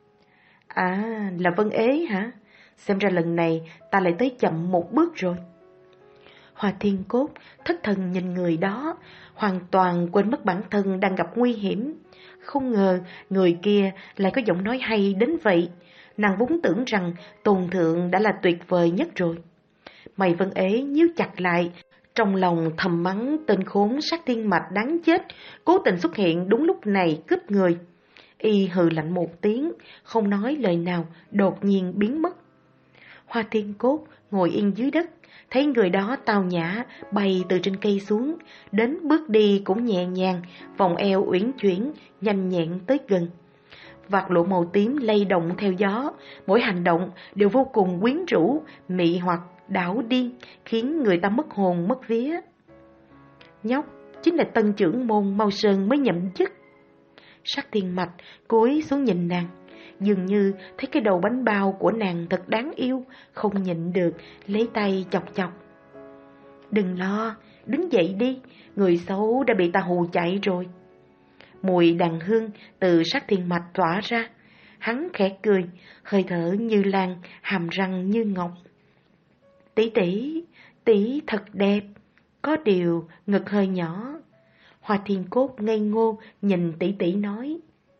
À, là Vân Ế hả? Xem ra lần này ta lại tới chậm một bước rồi. Hoa Thiên Cốt thất thần nhìn người đó, hoàn toàn quên mất bản thân đang gặp nguy hiểm. Không ngờ người kia lại có giọng nói hay đến vậy. Nàng vốn tưởng rằng Tôn Thượng đã là tuyệt vời nhất rồi. Mày Vân Ế nhíu chặt lại, trong lòng thầm mắng tên khốn sát thiên mạch đáng chết, cố tình xuất hiện đúng lúc này cướp người. Y hừ lạnh một tiếng, không nói lời nào, đột nhiên biến mất. Hoa Thiên Cốt ngồi yên dưới đất, thấy người đó tao nhã bay từ trên cây xuống, đến bước đi cũng nhẹ nhàng, vòng eo uyển chuyển, nhanh nhẹn tới gần. Vạt lụa màu tím lay động theo gió, mỗi hành động đều vô cùng quyến rũ, mị hoặc, đảo điên, khiến người ta mất hồn mất vía. Nhóc chính là tân trưởng môn Mao Sơn mới nhậm chức. Sắc Thiên Mạch cúi xuống nhìn nàng, dường như thấy cái đầu bánh bao của nàng thật đáng yêu, không nhịn được, lấy tay chọc chọc. Đừng lo, đứng dậy đi, người xấu đã bị ta hù chạy rồi. Mùi đàn hương từ Sắc Thiên Mạch tỏa ra, hắn khẽ cười, hơi thở như lan, hàm răng như ngọc. Tỷ tỷ, tỷ thật đẹp, có điều ngực hơi nhỏ. Hoa Thiên Cốt ngây ngô nhìn tỷ tỷ nói.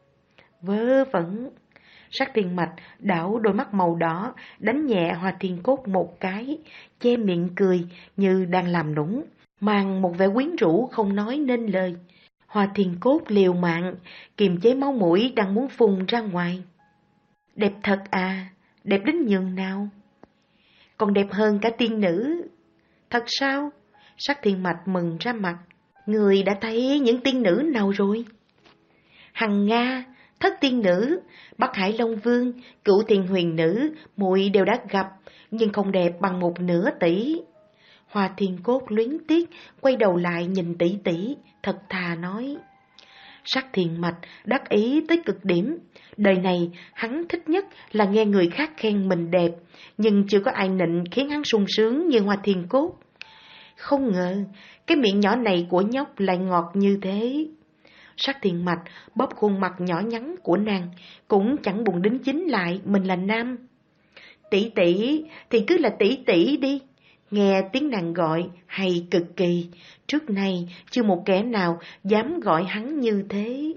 Vớ vẩn. Sắc Thiên Mạch đảo đôi mắt màu đỏ, đánh nhẹ Hoa Thiên Cốt một cái, che miệng cười như đang làm nũng, mang một vẻ quyến rũ không nói nên lời. Hoa Thiên Cốt liều mạng, kiềm chế máu mũi đang muốn phun ra ngoài. Đẹp thật à, đẹp đến nhường nào? Còn đẹp hơn cả tiên nữ. Thật sao? Sắc Thiên Mạch mừng ra mặt. Người đã thấy những tiên nữ nào rồi? Hằng Nga, Thất tiên nữ, Bắc Hải Long Vương, Cửu Tiền Huyền nữ, muội đều đã gặp, nhưng không đẹp bằng một nửa tỷ. Hoa Thiên Cốt luyến tiếc, quay đầu lại nhìn tỷ tỷ, thật thà nói. Sắc Thiên Mạch đắc ý tới cực điểm. Đời này hắn thích nhất là nghe người khác khen mình đẹp, nhưng chưa có ai nịnh khiến hắn sung sướng như Hoa Thiên Cốt. Không ngờ, cái miệng nhỏ này của nhóc lại ngọt như thế. Sắc Thiên Mạch bóp khuôn mặt nhỏ nhắn của nàng, cũng chẳng buồn đính chính lại mình là nam. Tỷ tỷ thì cứ là tỷ tỷ đi. Nghe tiếng nàng gọi hay cực kỳ, trước nay chưa một kẻ nào dám gọi hắn như thế.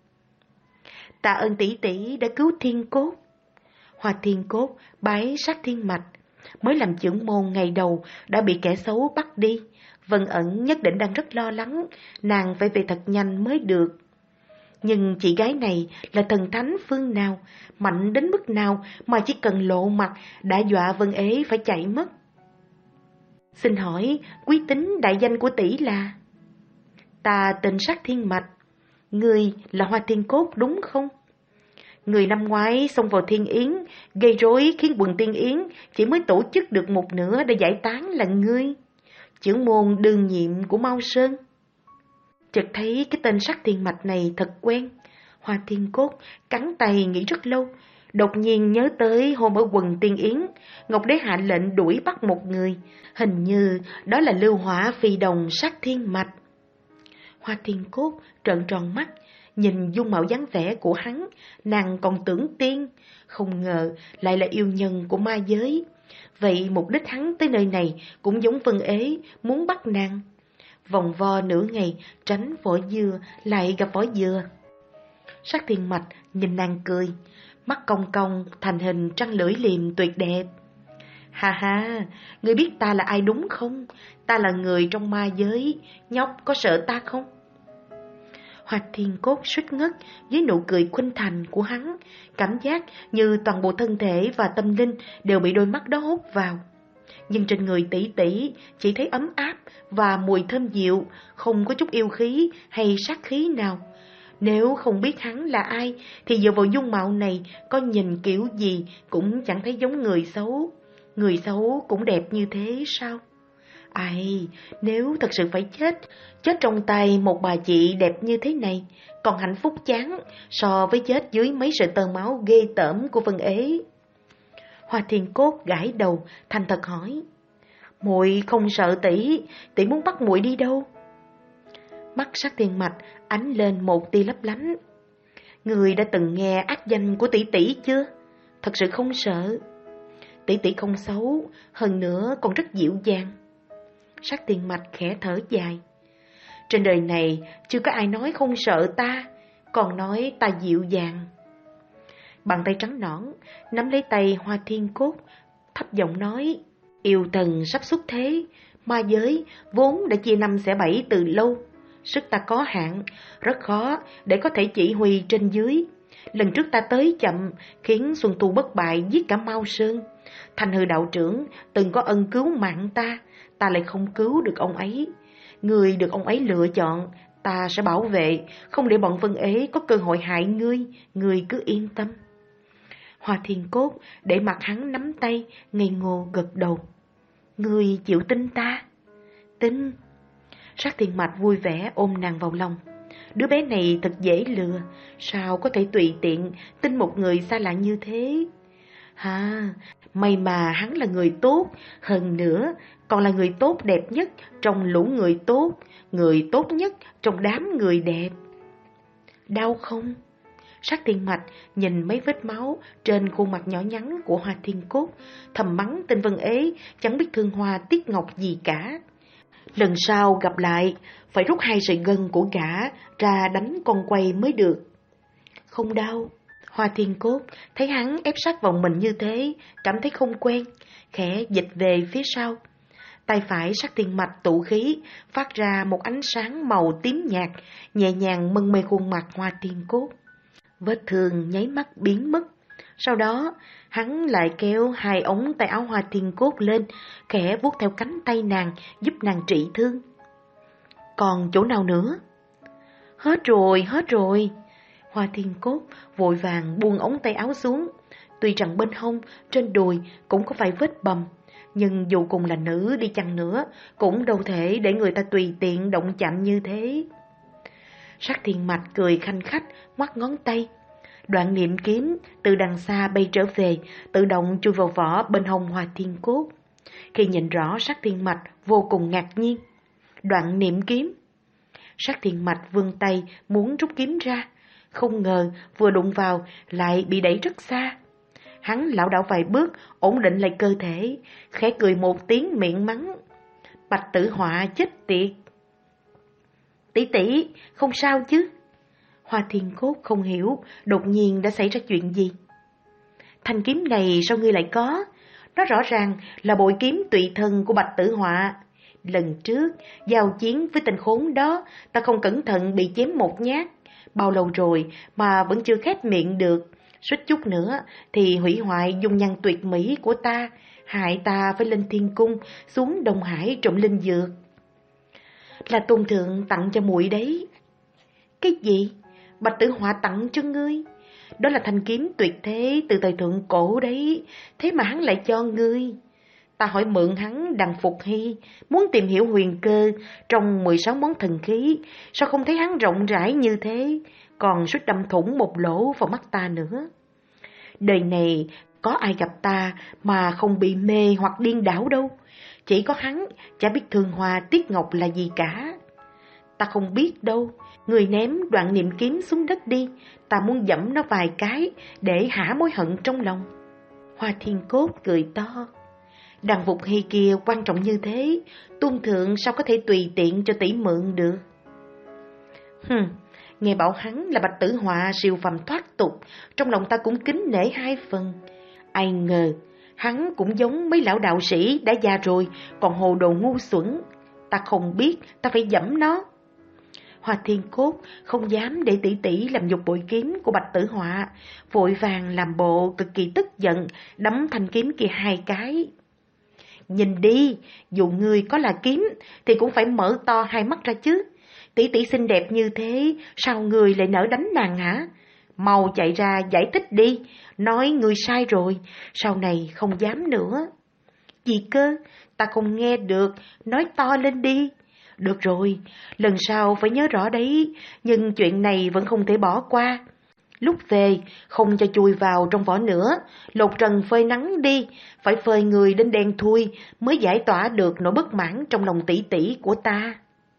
Tạ ơn tỷ tỷ đã cứu Thiên Cốt. Hoa Thiên Cốt bái Sắc Thiên Mạch, mới làm trưởng môn ngày đầu đã bị kẻ xấu bắt đi. Vân Ẩn nhất định đang rất lo lắng, nàng phải về thật nhanh mới được. Nhưng chị gái này là thần thánh phương nào, mạnh đến mức nào mà chỉ cần lộ mặt đã dọa Vân Ế phải chạy mất. Xin hỏi, quý tính đại danh của tỷ là? Ta tên Sắc Thiên Mạch, người là Hoa Thiên Cốt đúng không? Người năm ngoái xông vào Thiên Yến, gây rối khiến quần Thiên Yến chỉ mới tổ chức được một nửa để giải tán là ngươi, trưởng môn đương nhiệm của Mao Sơn. Chợt thấy cái tên Sắc Thiên Mạch này thật quen. Hoa Thiên Cốt cắn tay nghĩ rất lâu, đột nhiên nhớ tới hôm ở quần Tiên Yến, Ngọc Đế hạ lệnh đuổi bắt một người, hình như đó là Lưu Hỏa Phi Đồng Sắc Thiên Mạch. Hoa Thiên Cốt trợn tròn mắt, nhìn dung mạo dáng vẻ của hắn, nàng còn tưởng tiên, không ngờ lại là yêu nhân của ma giới. Vậy mục đích hắn tới nơi này cũng giống Vân Ế, muốn bắt nàng. Vòng vo nửa ngày, tránh vỏ dừa, lại gặp vỏ dừa. Sắc Thiên Mạch nhìn nàng cười, mắt cong cong thành hình trăng lưỡi liềm tuyệt đẹp. Ha ha, ngươi biết ta là ai đúng không? Ta là người trong ma giới, nhóc có sợ ta không? Hoa Thiên Cốt suýt ngất với nụ cười khuynh thành của hắn, cảm giác như toàn bộ thân thể và tâm linh đều bị đôi mắt đó hút vào. Nhưng trên người tỷ tỷ chỉ thấy ấm áp và mùi thơm dịu, không có chút yêu khí hay sát khí nào. Nếu không biết hắn là ai thì dựa vào dung mạo này có nhìn kiểu gì cũng chẳng thấy giống người xấu. Người xấu cũng đẹp như thế sao? Ai, nếu thật sự phải chết, chết trong tay một bà chị đẹp như thế này, còn hạnh phúc chán so với chết dưới mấy sợi tơ máu ghê tởm của Vân Ế. Hoa Thiên Cốt gãi đầu, thành thật hỏi, muội không sợ tỷ, tỷ muốn bắt muội đi đâu? Mắt Sắc Thiên Mạch ánh lên một tia lấp lánh. Người đã từng nghe ác danh của tỷ tỷ chưa? Thật sự không sợ. Tỷ tỷ không xấu, hơn nữa còn rất dịu dàng. Sắc Thiên Mạch khẽ thở dài. Trên đời này chưa có ai nói không sợ ta, còn nói ta dịu dàng. Bàn tay trắng nõn nắm lấy tay Hoa Thiên Cốt, thấp giọng nói, Yêu thần sắp xuất thế, ma giới vốn đã chia năm xẻ bảy từ lâu. Sức ta có hạn, rất khó để có thể chỉ huy trên dưới. Lần trước ta tới chậm, khiến Xuân Tu bất bại giết cả Mao Sơn. Thành Hư đạo trưởng từng có ân cứu mạng ta, ta lại không cứu được ông ấy. Người được ông ấy lựa chọn, ta sẽ bảo vệ, không để bọn Vân Ế có cơ hội hại ngươi, ngươi cứ yên tâm. Hoa Thiên Cốt để mặt hắn nắm tay, ngây ngô gật đầu. Ngươi chịu tin ta? Tin. Sát Thiên Mạch vui vẻ ôm nàng vào lòng. Đứa bé này thật dễ lừa, sao có thể tùy tiện tin một người xa lạ như thế? Ha, may mà hắn là người tốt, hơn nữa còn là người tốt đẹp nhất trong lũ người tốt, người tốt nhất trong đám người đẹp. Đau không? Sát Thiên Mạch nhìn mấy vết máu trên khuôn mặt nhỏ nhắn của Hoa Thiên Cốt, thầm mắng tên Vân Ế chẳng biết thương hoa tiếc ngọc gì cả. Lần sau gặp lại, phải rút hai sợi gân của gã ra đánh con quay mới được. Không đau. Hoa Thiên Cốt thấy hắn ép sát vào mình như thế, cảm thấy không quen, khẽ dịch về phía sau. Tay phải Sát Thiên Mạch tụ khí, phát ra một ánh sáng màu tím nhạt, nhẹ nhàng mân mê khuôn mặt Hoa Thiên Cốt. Vết thương nháy mắt biến mất. Sau đó, hắn lại kéo hai ống tay áo Hoa Thiên Cốt lên, khẽ vuốt theo cánh tay nàng, giúp nàng trị thương. Còn chỗ nào nữa? Hết rồi, hết rồi. Hoa Thiên Cốt vội vàng buông ống tay áo xuống. Tuy rằng bên hông, trên đùi cũng có vài vết bầm, nhưng dù cùng là nữ đi chăng nữa, cũng đâu thể để người ta tùy tiện động chạm như thế. Sát Thiên Mạch cười khanh khách, ngoắc ngón tay. Đoạn niệm kiếm từ đằng xa bay trở về, tự động chui vào vỏ bên hông Hoa Thiên Cốt. Khi nhìn rõ Sát Thiên Mạch vô cùng ngạc nhiên. Đoạn niệm kiếm. Sát Thiên Mạch vươn tay muốn rút kiếm ra, không ngờ vừa đụng vào lại bị đẩy rất xa. Hắn lảo đảo vài bước, ổn định lại cơ thể, khẽ cười một tiếng miệng mắng. Bạch Tử Họa chết tiệt. Tỷ tỷ, không sao chứ? Hoa Thiên Cốt không hiểu đột nhiên đã xảy ra chuyện gì. Thanh kiếm này sao ngươi lại có? Nó rõ ràng là bội kiếm tùy thân của Bạch Tử Họa. Lần trước, giao chiến với tên khốn đó, ta không cẩn thận bị chém một nhát. Bao lâu rồi mà vẫn chưa khép miệng được. Suýt chút nữa thì hủy hoại dung nhan tuyệt mỹ của ta, hại ta phải lên thiên cung, xuống Đông Hải trộm linh dược. Là Tôn thượng tặng cho muội đấy. Cái gì? Bạch Tử Họa tặng cho ngươi? Đó là thanh kiếm tuyệt thế từ thời thượng cổ đấy, thế mà hắn lại cho ngươi. Ta hỏi mượn hắn Đằng Phục Hy, muốn tìm hiểu huyền cơ trong mười sáu món thần khí, sao không thấy hắn rộng rãi như thế, còn suýt đâm thủng một lỗ vào mắt ta nữa. Đời này có ai gặp ta mà không bị mê hoặc điên đảo đâu, chỉ có hắn chả biết thương hoa tiếc ngọc là gì cả. Ta không biết đâu, người ném đoạn niệm kiếm xuống đất đi, ta muốn dẫm nó vài cái để hả mối hận trong lòng. Hoa Thiên Cốt cười to. Đằng Phục Hy kia quan trọng như thế, Tôn thượng sao có thể tùy tiện cho tỷ mượn được? Hừm, nghe bảo hắn là Bạch Tử Họa siêu phàm thoát tục, trong lòng ta cũng kính nể hai phần. Ai ngờ, hắn cũng giống mấy lão đạo sĩ đã già rồi, còn hồ đồ ngu xuẩn. Ta không biết, ta phải dẫm nó. Hoa Thiên Cốt không dám để tỷ tỷ làm nhục bội kiếm của Bạch Tử Họa, vội vàng làm bộ cực kỳ tức giận, đấm thanh kiếm kia hai cái. Nhìn đi, dù ngươi có là kiếm thì cũng phải mở to hai mắt ra chứ. Tỷ tỷ xinh đẹp như thế, sao ngươi lại nỡ đánh nàng hả? Mau chạy ra giải thích đi, nói ngươi sai rồi, sau này không dám nữa. Gì cơ, ta không nghe được, nói to lên đi. Được rồi, lần sau phải nhớ rõ đấy, nhưng chuyện này vẫn không thể bỏ qua. Lúc về, không cho chui vào trong vỏ nữa, lột trần phơi nắng đi, phải phơi người đến đen thui mới giải tỏa được nỗi bất mãn trong lòng tỷ tỷ của ta.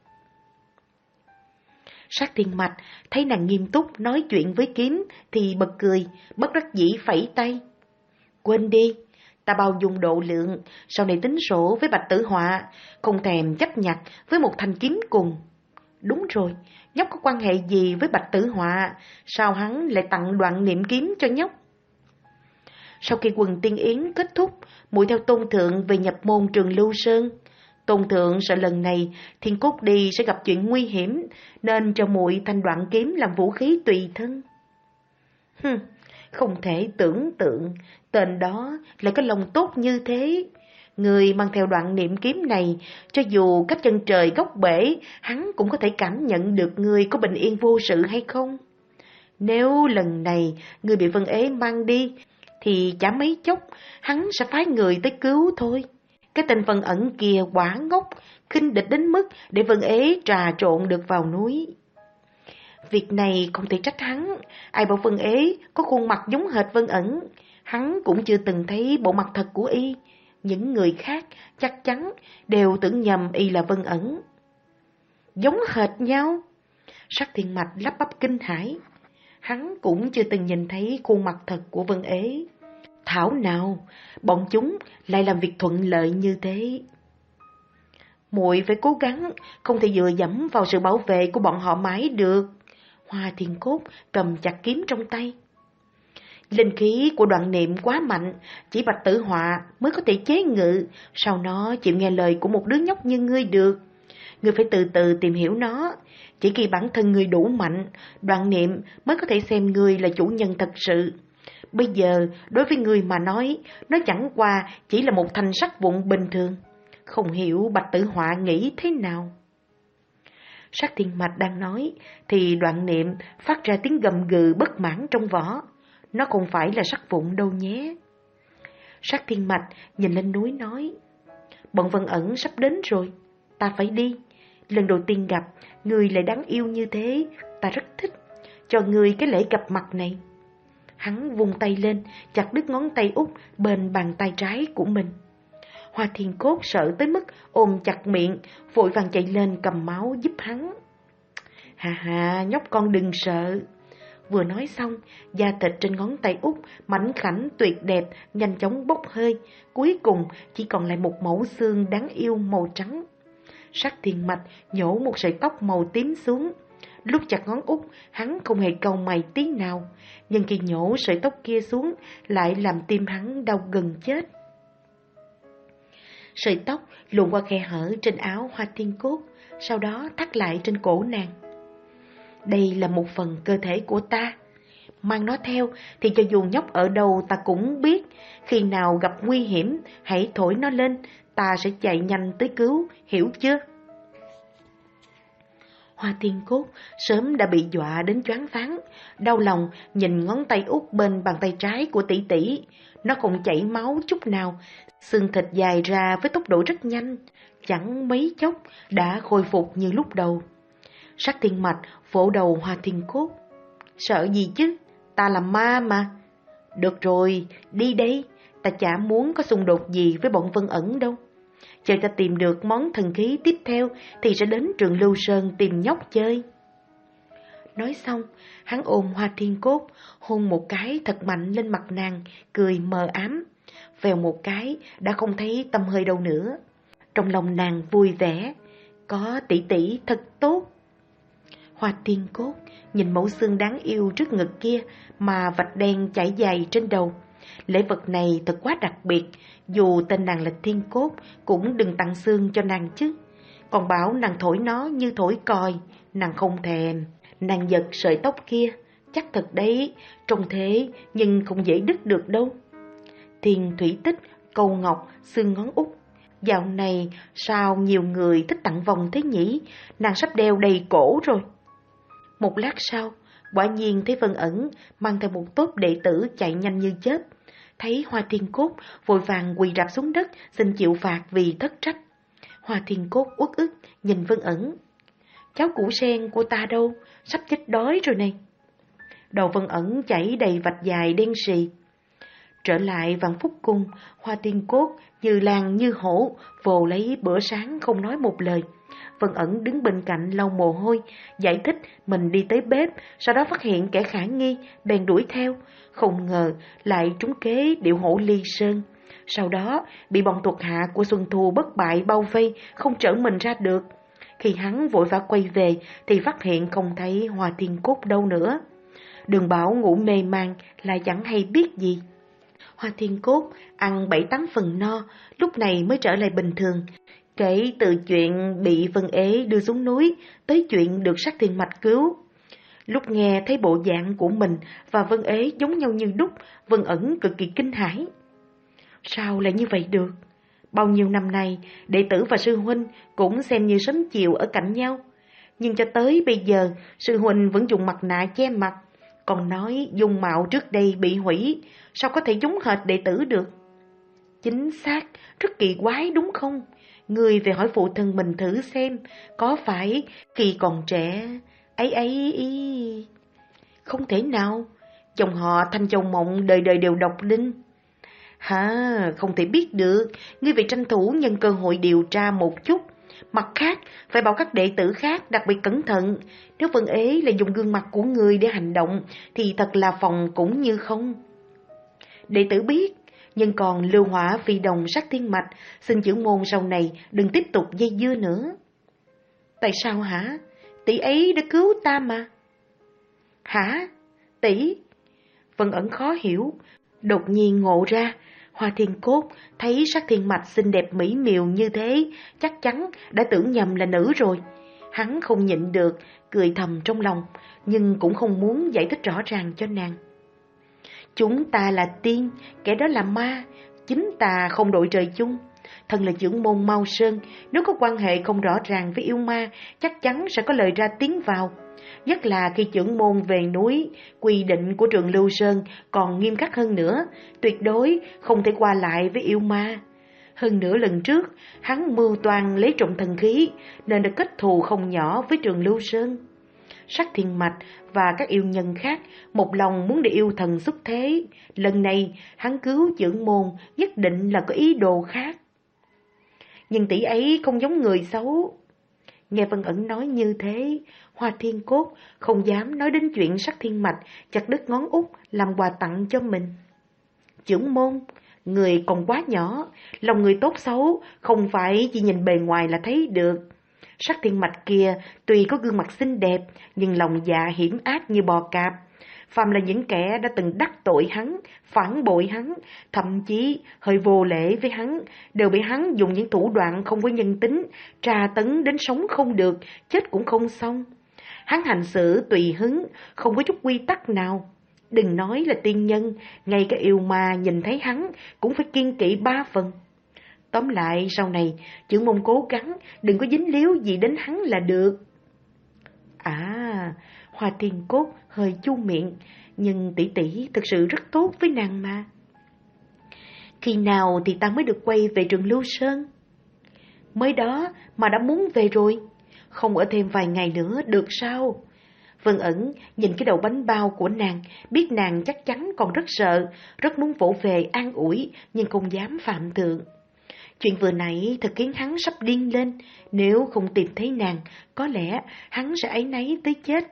Sát Thiên Mạch thấy nàng nghiêm túc nói chuyện với kiếm thì bật cười, bất đắc dĩ phẩy tay. Quên đi, ta bao dung độ lượng, sau này tính sổ với Bạch Tử Họa, không thèm chấp nhặt với một thanh kiếm cùng. Đúng rồi, nhóc có quan hệ gì với Bạch Tử Họa, sao hắn lại tặng đoạn niệm kiếm cho nhóc? Sau khi quần tiên yến kết thúc, muội theo Tôn Thượng về nhập môn Trường Lưu Sơn. Tôn Thượng sợ lần này Thiên Cốt đi sẽ gặp chuyện nguy hiểm, nên cho muội thanh đoạn kiếm làm vũ khí tùy thân. Hừm, không thể tưởng tượng, tên đó lại có lòng tốt như thế. Người mang theo đoạn niệm kiếm này, cho dù cách chân trời góc bể, hắn cũng có thể cảm nhận được người có bình yên vô sự hay không. Nếu lần này người bị Vân Ế mang đi, thì chả mấy chốc hắn sẽ phái người tới cứu thôi. Cái tên Vân Ẩn kia quả ngốc, khinh địch đến mức để Vân Ế trà trộn được vào núi. Việc này không thể trách hắn, ai bảo Vân Ế có khuôn mặt giống hệt Vân Ẩn. Hắn cũng chưa từng thấy bộ mặt thật của y. Những người khác chắc chắn đều tưởng nhầm y là Vân Ẩn. Giống hệt nhau? Sắc Thiên Mạch lắp bắp kinh hãi. Hắn cũng chưa từng nhìn thấy khuôn mặt thật của Vân Ế. Thảo nào, bọn chúng lại làm việc thuận lợi như thế. Muội phải cố gắng, không thể dựa dẫm vào sự bảo vệ của bọn họ mãi được. Hoa Thiên Cốt cầm chặt kiếm trong tay. Linh khí của đoạn niệm quá mạnh, chỉ Bạch Tử Họa mới có thể chế ngự, sao nó chịu nghe lời của một đứa nhóc như ngươi được. Ngươi phải từ từ tìm hiểu nó, chỉ khi bản thân ngươi đủ mạnh, đoạn niệm mới có thể xem ngươi là chủ nhân thật sự. Bây giờ, đối với ngươi mà nói, nó chẳng qua chỉ là một thanh sắt vụn bình thường. Không hiểu Bạch Tử Họa nghĩ thế nào. Sắc Thiên Mạch đang nói, thì đoạn niệm phát ra tiếng gầm gừ bất mãn trong vỏ. Nó không phải là sắt vụn đâu nhé. Sắc Thiên Mạch nhìn lên núi nói, bọn Vân Ẩn sắp đến rồi, ta phải đi. Lần đầu tiên gặp, người lại đáng yêu như thế, ta rất thích. Cho người cái lễ gặp mặt này. Hắn vung tay lên, chặt đứt ngón tay út bên bàn tay trái của mình. Hoa Thiên Cốt sợ tới mức ôm chặt miệng, vội vàng chạy lên cầm máu giúp hắn. Hà hà, nhóc con đừng sợ. Vừa nói xong, da thịt trên ngón tay út mảnh khảnh tuyệt đẹp nhanh chóng bốc hơi, cuối cùng chỉ còn lại một mẩu xương đáng yêu màu trắng. Sắc Thiên Mạch nhổ một sợi tóc màu tím xuống. Lúc chặt ngón út, hắn không hề cau mày tí nào, nhưng khi nhổ sợi tóc kia xuống lại làm tim hắn đau gần chết. Sợi tóc luồn qua khe hở trên áo Hoa Thiên Cốt, sau đó thắt lại trên cổ nàng. Đây là một phần cơ thể của ta. Mang nó theo thì cho dù nhóc ở đâu ta cũng biết. Khi nào gặp nguy hiểm, hãy thổi nó lên, ta sẽ chạy nhanh tới cứu, hiểu chưa? Hoa Thiên Cốt sớm đã bị dọa đến choáng váng, đau lòng nhìn ngón tay út bên bàn tay trái của tỷ tỷ. Nó không chảy máu chút nào, xương thịt dài ra với tốc độ rất nhanh, chẳng mấy chốc đã khôi phục như lúc đầu. Sắc Thiên Mạch vỗ đầu Hoa Thiên Cốt. Sợ gì chứ, ta là ma mà. Được rồi, đi đây, ta chả muốn có xung đột gì với bọn Vân Ẩn đâu. Chờ ta tìm được món thần khí tiếp theo thì sẽ đến Trường Lưu Sơn tìm nhóc chơi. Nói xong, hắn ôm Hoa Thiên Cốt, hôn một cái thật mạnh lên mặt nàng, cười mờ ám. Vèo một cái, đã không thấy tăm hơi đâu nữa. Trong lòng nàng vui vẻ, có tỷ tỷ thật tốt. Hoa Thiên Cốt nhìn mẫu xương đáng yêu trước ngực kia mà vạch đen chảy dài trên đầu. Lễ vật này thật quá đặc biệt, dù tên nàng là Thiên Cốt cũng đừng tặng xương cho nàng chứ. Còn bảo nàng thổi nó như thổi còi, nàng không thèm. Nàng giật sợi tóc kia, chắc thật đấy, trông thế nhưng không dễ đứt được đâu. Thiên thủy tích, cầu ngọc, xương ngón út. Dạo này sao nhiều người thích tặng vòng thế nhỉ, nàng sắp đeo đầy cổ rồi. Một lát sau, quả nhiên thấy Vân Ẩn mang theo một tốp đệ tử chạy nhanh như chớp. Thấy Hoa Thiên Cốt vội vàng quỳ rạp xuống đất xin chịu phạt vì thất trách. Hoa Thiên Cốt uất ức nhìn Vân Ẩn. Cháu củ sen của ta đâu, sắp chết đói rồi này. Đầu Vân Ẩn chảy đầy vạch dài đen sì. Trở lại Vạn Phúc Cung, Hoa Thiên Cốt như lan như hổ vồ lấy bữa sáng không nói một lời. Vân Ẩn đứng bên cạnh lau mồ hôi, giải thích mình đi tới bếp, sau đó phát hiện kẻ khả nghi, bèn đuổi theo. Không ngờ lại trúng kế điệu hổ ly sơn. Sau đó bị bọn thuộc hạ của Xuân Thu bất bại bao vây, không trở mình ra được. Khi hắn vội vã quay về thì phát hiện không thấy Hoa Thiên Cốt đâu nữa. Đường Bảo ngủ mê man là chẳng hay biết gì. Hoa Thiên Cốt ăn bảy tám phần no, lúc này mới trở lại bình thường. Kể từ chuyện bị Vân Ế đưa xuống núi, tới chuyện được Sắc Thiên Mạch cứu. Lúc nghe thấy bộ dạng của mình và Vân Ế giống nhau như đúc, Vân Ẩn cực kỳ kinh hãi. Sao lại như vậy được? Bao nhiêu năm nay, đệ tử và sư huynh cũng xem như sớm chiều ở cạnh nhau. Nhưng cho tới bây giờ, sư huynh vẫn dùng mặt nạ che mặt, còn nói dung mạo trước đây bị hủy, sao có thể giống hệt đệ tử được? Chính xác, rất kỳ quái đúng không? Người về hỏi phụ thân mình thử xem, có phải khi còn trẻ, ấy ấy ý... Không thể nào, chồng họ Thanh Châu Mộng đời đời đều độc đinh. Hả, không thể biết được, ngươi phải tranh thủ nhân cơ hội điều tra một chút. Mặt khác, phải bảo các đệ tử khác đặc biệt cẩn thận. Nếu Vân Ế là dùng gương mặt của người để hành động, thì thật là phòng cũng như không. Đệ tử biết, nhưng còn Lưu Hỏa Phi Đồng Sắc Thiên Mạch, xin trưởng môn sau này đừng tiếp tục dây dưa nữa. Tại sao hả? Tỷ ấy đã cứu ta mà. Hả? Tỷ? Vân Ẩn khó hiểu, đột nhiên ngộ ra, Hoa Thiên Cốt thấy Sắc Thiên Mạch xinh đẹp mỹ miều như thế, chắc chắn đã tưởng nhầm là nữ rồi. Hắn không nhịn được, cười thầm trong lòng, nhưng cũng không muốn giải thích rõ ràng cho nàng. Chúng ta là tiên, kẻ đó là ma, chính ta không đội trời chung. Thân là trưởng môn Mao Sơn, nếu có quan hệ không rõ ràng với yêu ma, chắc chắn sẽ có lời ra tiếng vào. Nhất là khi trưởng môn về núi, quy định của trường Lưu Sơn còn nghiêm khắc hơn nữa, tuyệt đối không thể qua lại với yêu ma. Hơn nữa lần trước, hắn mưu toan lấy trộm thần khí, nên đã kết thù không nhỏ với trường Lưu Sơn. Sắc Thiên Mạch và các yêu nhân khác một lòng muốn để yêu thần xuất thế. Lần này hắn cứu trưởng môn nhất định là có ý đồ khác. Nhưng tỷ ấy không giống người xấu. Nghe Vân Ẩn nói như thế, Hoa Thiên Cốt không dám nói đến chuyện Sắc Thiên Mạch chặt đứt ngón út làm quà tặng cho mình. Trưởng môn, người còn quá nhỏ, lòng người tốt xấu không phải chỉ nhìn bề ngoài là thấy được. Sắc Thiên Mạch kia tuy có gương mặt xinh đẹp, nhưng lòng dạ hiểm ác như bò cạp. Phàm là những kẻ đã từng đắc tội hắn, phản bội hắn, thậm chí hơi vô lễ với hắn, đều bị hắn dùng những thủ đoạn không có nhân tính, tra tấn đến sống không được, chết cũng không xong. Hắn hành xử tùy hứng, không có chút quy tắc nào. Đừng nói là tiên nhân, ngay cả yêu ma nhìn thấy hắn cũng phải kiêng kỵ ba phần. Tóm lại sau này, trưởng môn cố gắng đừng có dính líu gì đến hắn là được. À, Hoa Thiên Cốt hơi chu miệng, nhưng tỷ tỷ thực sự rất tốt với nàng mà. Khi nào thì ta mới được quay về trường Lưu Sơn? Mới đó mà đã muốn về rồi, không ở thêm vài ngày nữa được sao? Vân Ẩn nhìn cái đầu bánh bao của nàng, biết nàng chắc chắn còn rất sợ, rất muốn vỗ về an ủi, nhưng không dám phạm thượng. Chuyện vừa nãy thật khiến hắn sắp điên lên, nếu không tìm thấy nàng, có lẽ hắn sẽ áy náy tới chết.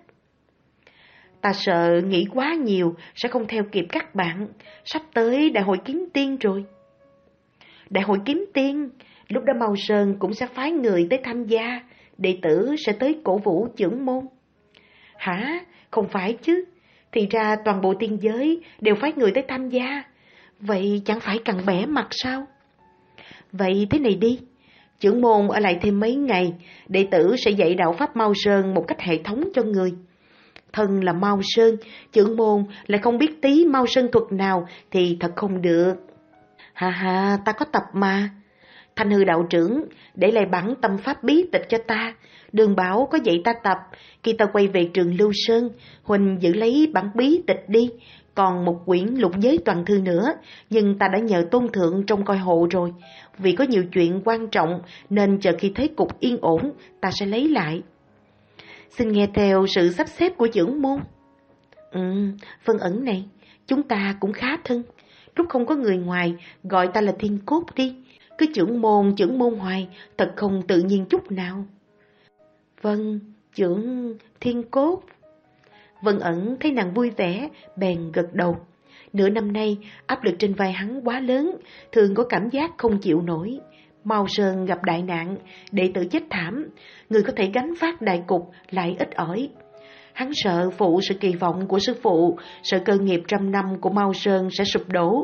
Ta sợ nghĩ quá nhiều sẽ không theo kịp các bạn, sắp tới đại hội kiếm tiên rồi. Đại hội kiếm tiên, lúc đó Mao Sơn cũng sẽ phái người tới tham gia, đệ tử sẽ tới cổ vũ trưởng môn. Hả? Không phải chứ, thì ra toàn bộ tiên giới đều phái người tới tham gia, vậy chẳng phải cằn bẽ mặt sao? Vậy thế này đi, trưởng môn ở lại thêm mấy ngày, đệ tử sẽ dạy đạo pháp Mao Sơn một cách hệ thống cho người. Thân là Mao Sơn, trưởng môn lại không biết tí Mao Sơn thuật nào thì thật không được. Hà hà, ta có tập mà. Thanh Hư đạo trưởng để lại bản tâm pháp bí tịch cho ta, Đường Bảo có dạy ta tập, khi ta quay về trường Lưu Sơn, Huỳnh giữ lấy bản bí tịch đi, còn một quyển lục giới toàn thư nữa, nhưng ta đã nhờ tôn thượng trông coi hộ rồi, vì có nhiều chuyện quan trọng nên chờ khi thế cục yên ổn, ta sẽ lấy lại. Xin nghe theo sự sắp xếp của trưởng môn. Ừ, Vân Ẩn này, chúng ta cũng khá thân, lúc không có người ngoài, gọi ta là Thiên Cốt đi, cứ trưởng môn, trưởng môn hoài, thật không tự nhiên chút nào. Vâng, trưởng Thiên Cốt. Vân Ẩn thấy nàng vui vẻ, bèn gật đầu. Nửa năm nay, áp lực trên vai hắn quá lớn, thường có cảm giác không chịu nổi. Mao Sơn gặp đại nạn, đệ tử chết thảm, người có thể gánh vác đại cục lại ít ỏi. Hắn sợ phụ sự kỳ vọng của sư phụ, sợ cơ nghiệp trăm năm của Mao Sơn sẽ sụp đổ.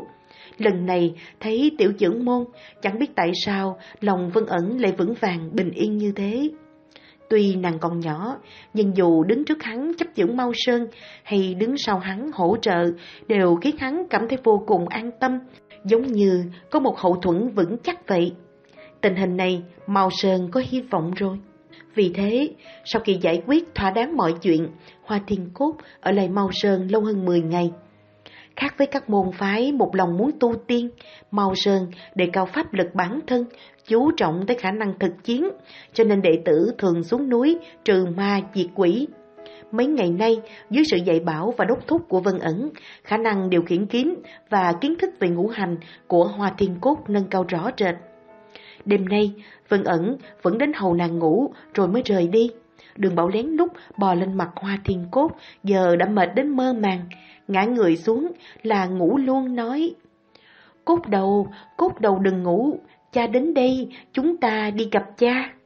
Lần này thấy tiểu trưởng môn, chẳng biết tại sao lòng Vân Ẩn lại vững vàng bình yên như thế. Tuy nàng còn nhỏ, nhưng dù đứng trước hắn chấp chưởng Mao Sơn hay đứng sau hắn hỗ trợ đều khiến hắn cảm thấy vô cùng an tâm, giống như có một hậu thuẫn vững chắc vậy. Tình hình này, Mao Sơn có hy vọng rồi. Vì thế, sau khi giải quyết thỏa đáng mọi chuyện, Hoa Thiên Cốt ở lại Mao Sơn lâu hơn mười ngày. Khác với các môn phái một lòng muốn tu tiên, Mao Sơn đề cao pháp lực bản thân, chú trọng tới khả năng thực chiến, cho nên đệ tử thường xuống núi trừ ma diệt quỷ. Mấy ngày nay, dưới sự dạy bảo và đốc thúc của Vân Ẩn, khả năng điều khiển kiếm và kiến thức về ngũ hành của Hoa Thiên Cốt nâng cao rõ rệt. Đêm nay, Vân Ẩn vẫn đến hầu nàng ngủ rồi mới rời đi. Đường Bảo lén lút bò lên mặt Hoa Thiên Cốt, giờ đã mệt đến mơ màng, ngã người xuống là ngủ luôn, nói: Cốt đầu, cốt đầu đừng ngủ, cha đến đây, chúng ta đi gặp cha.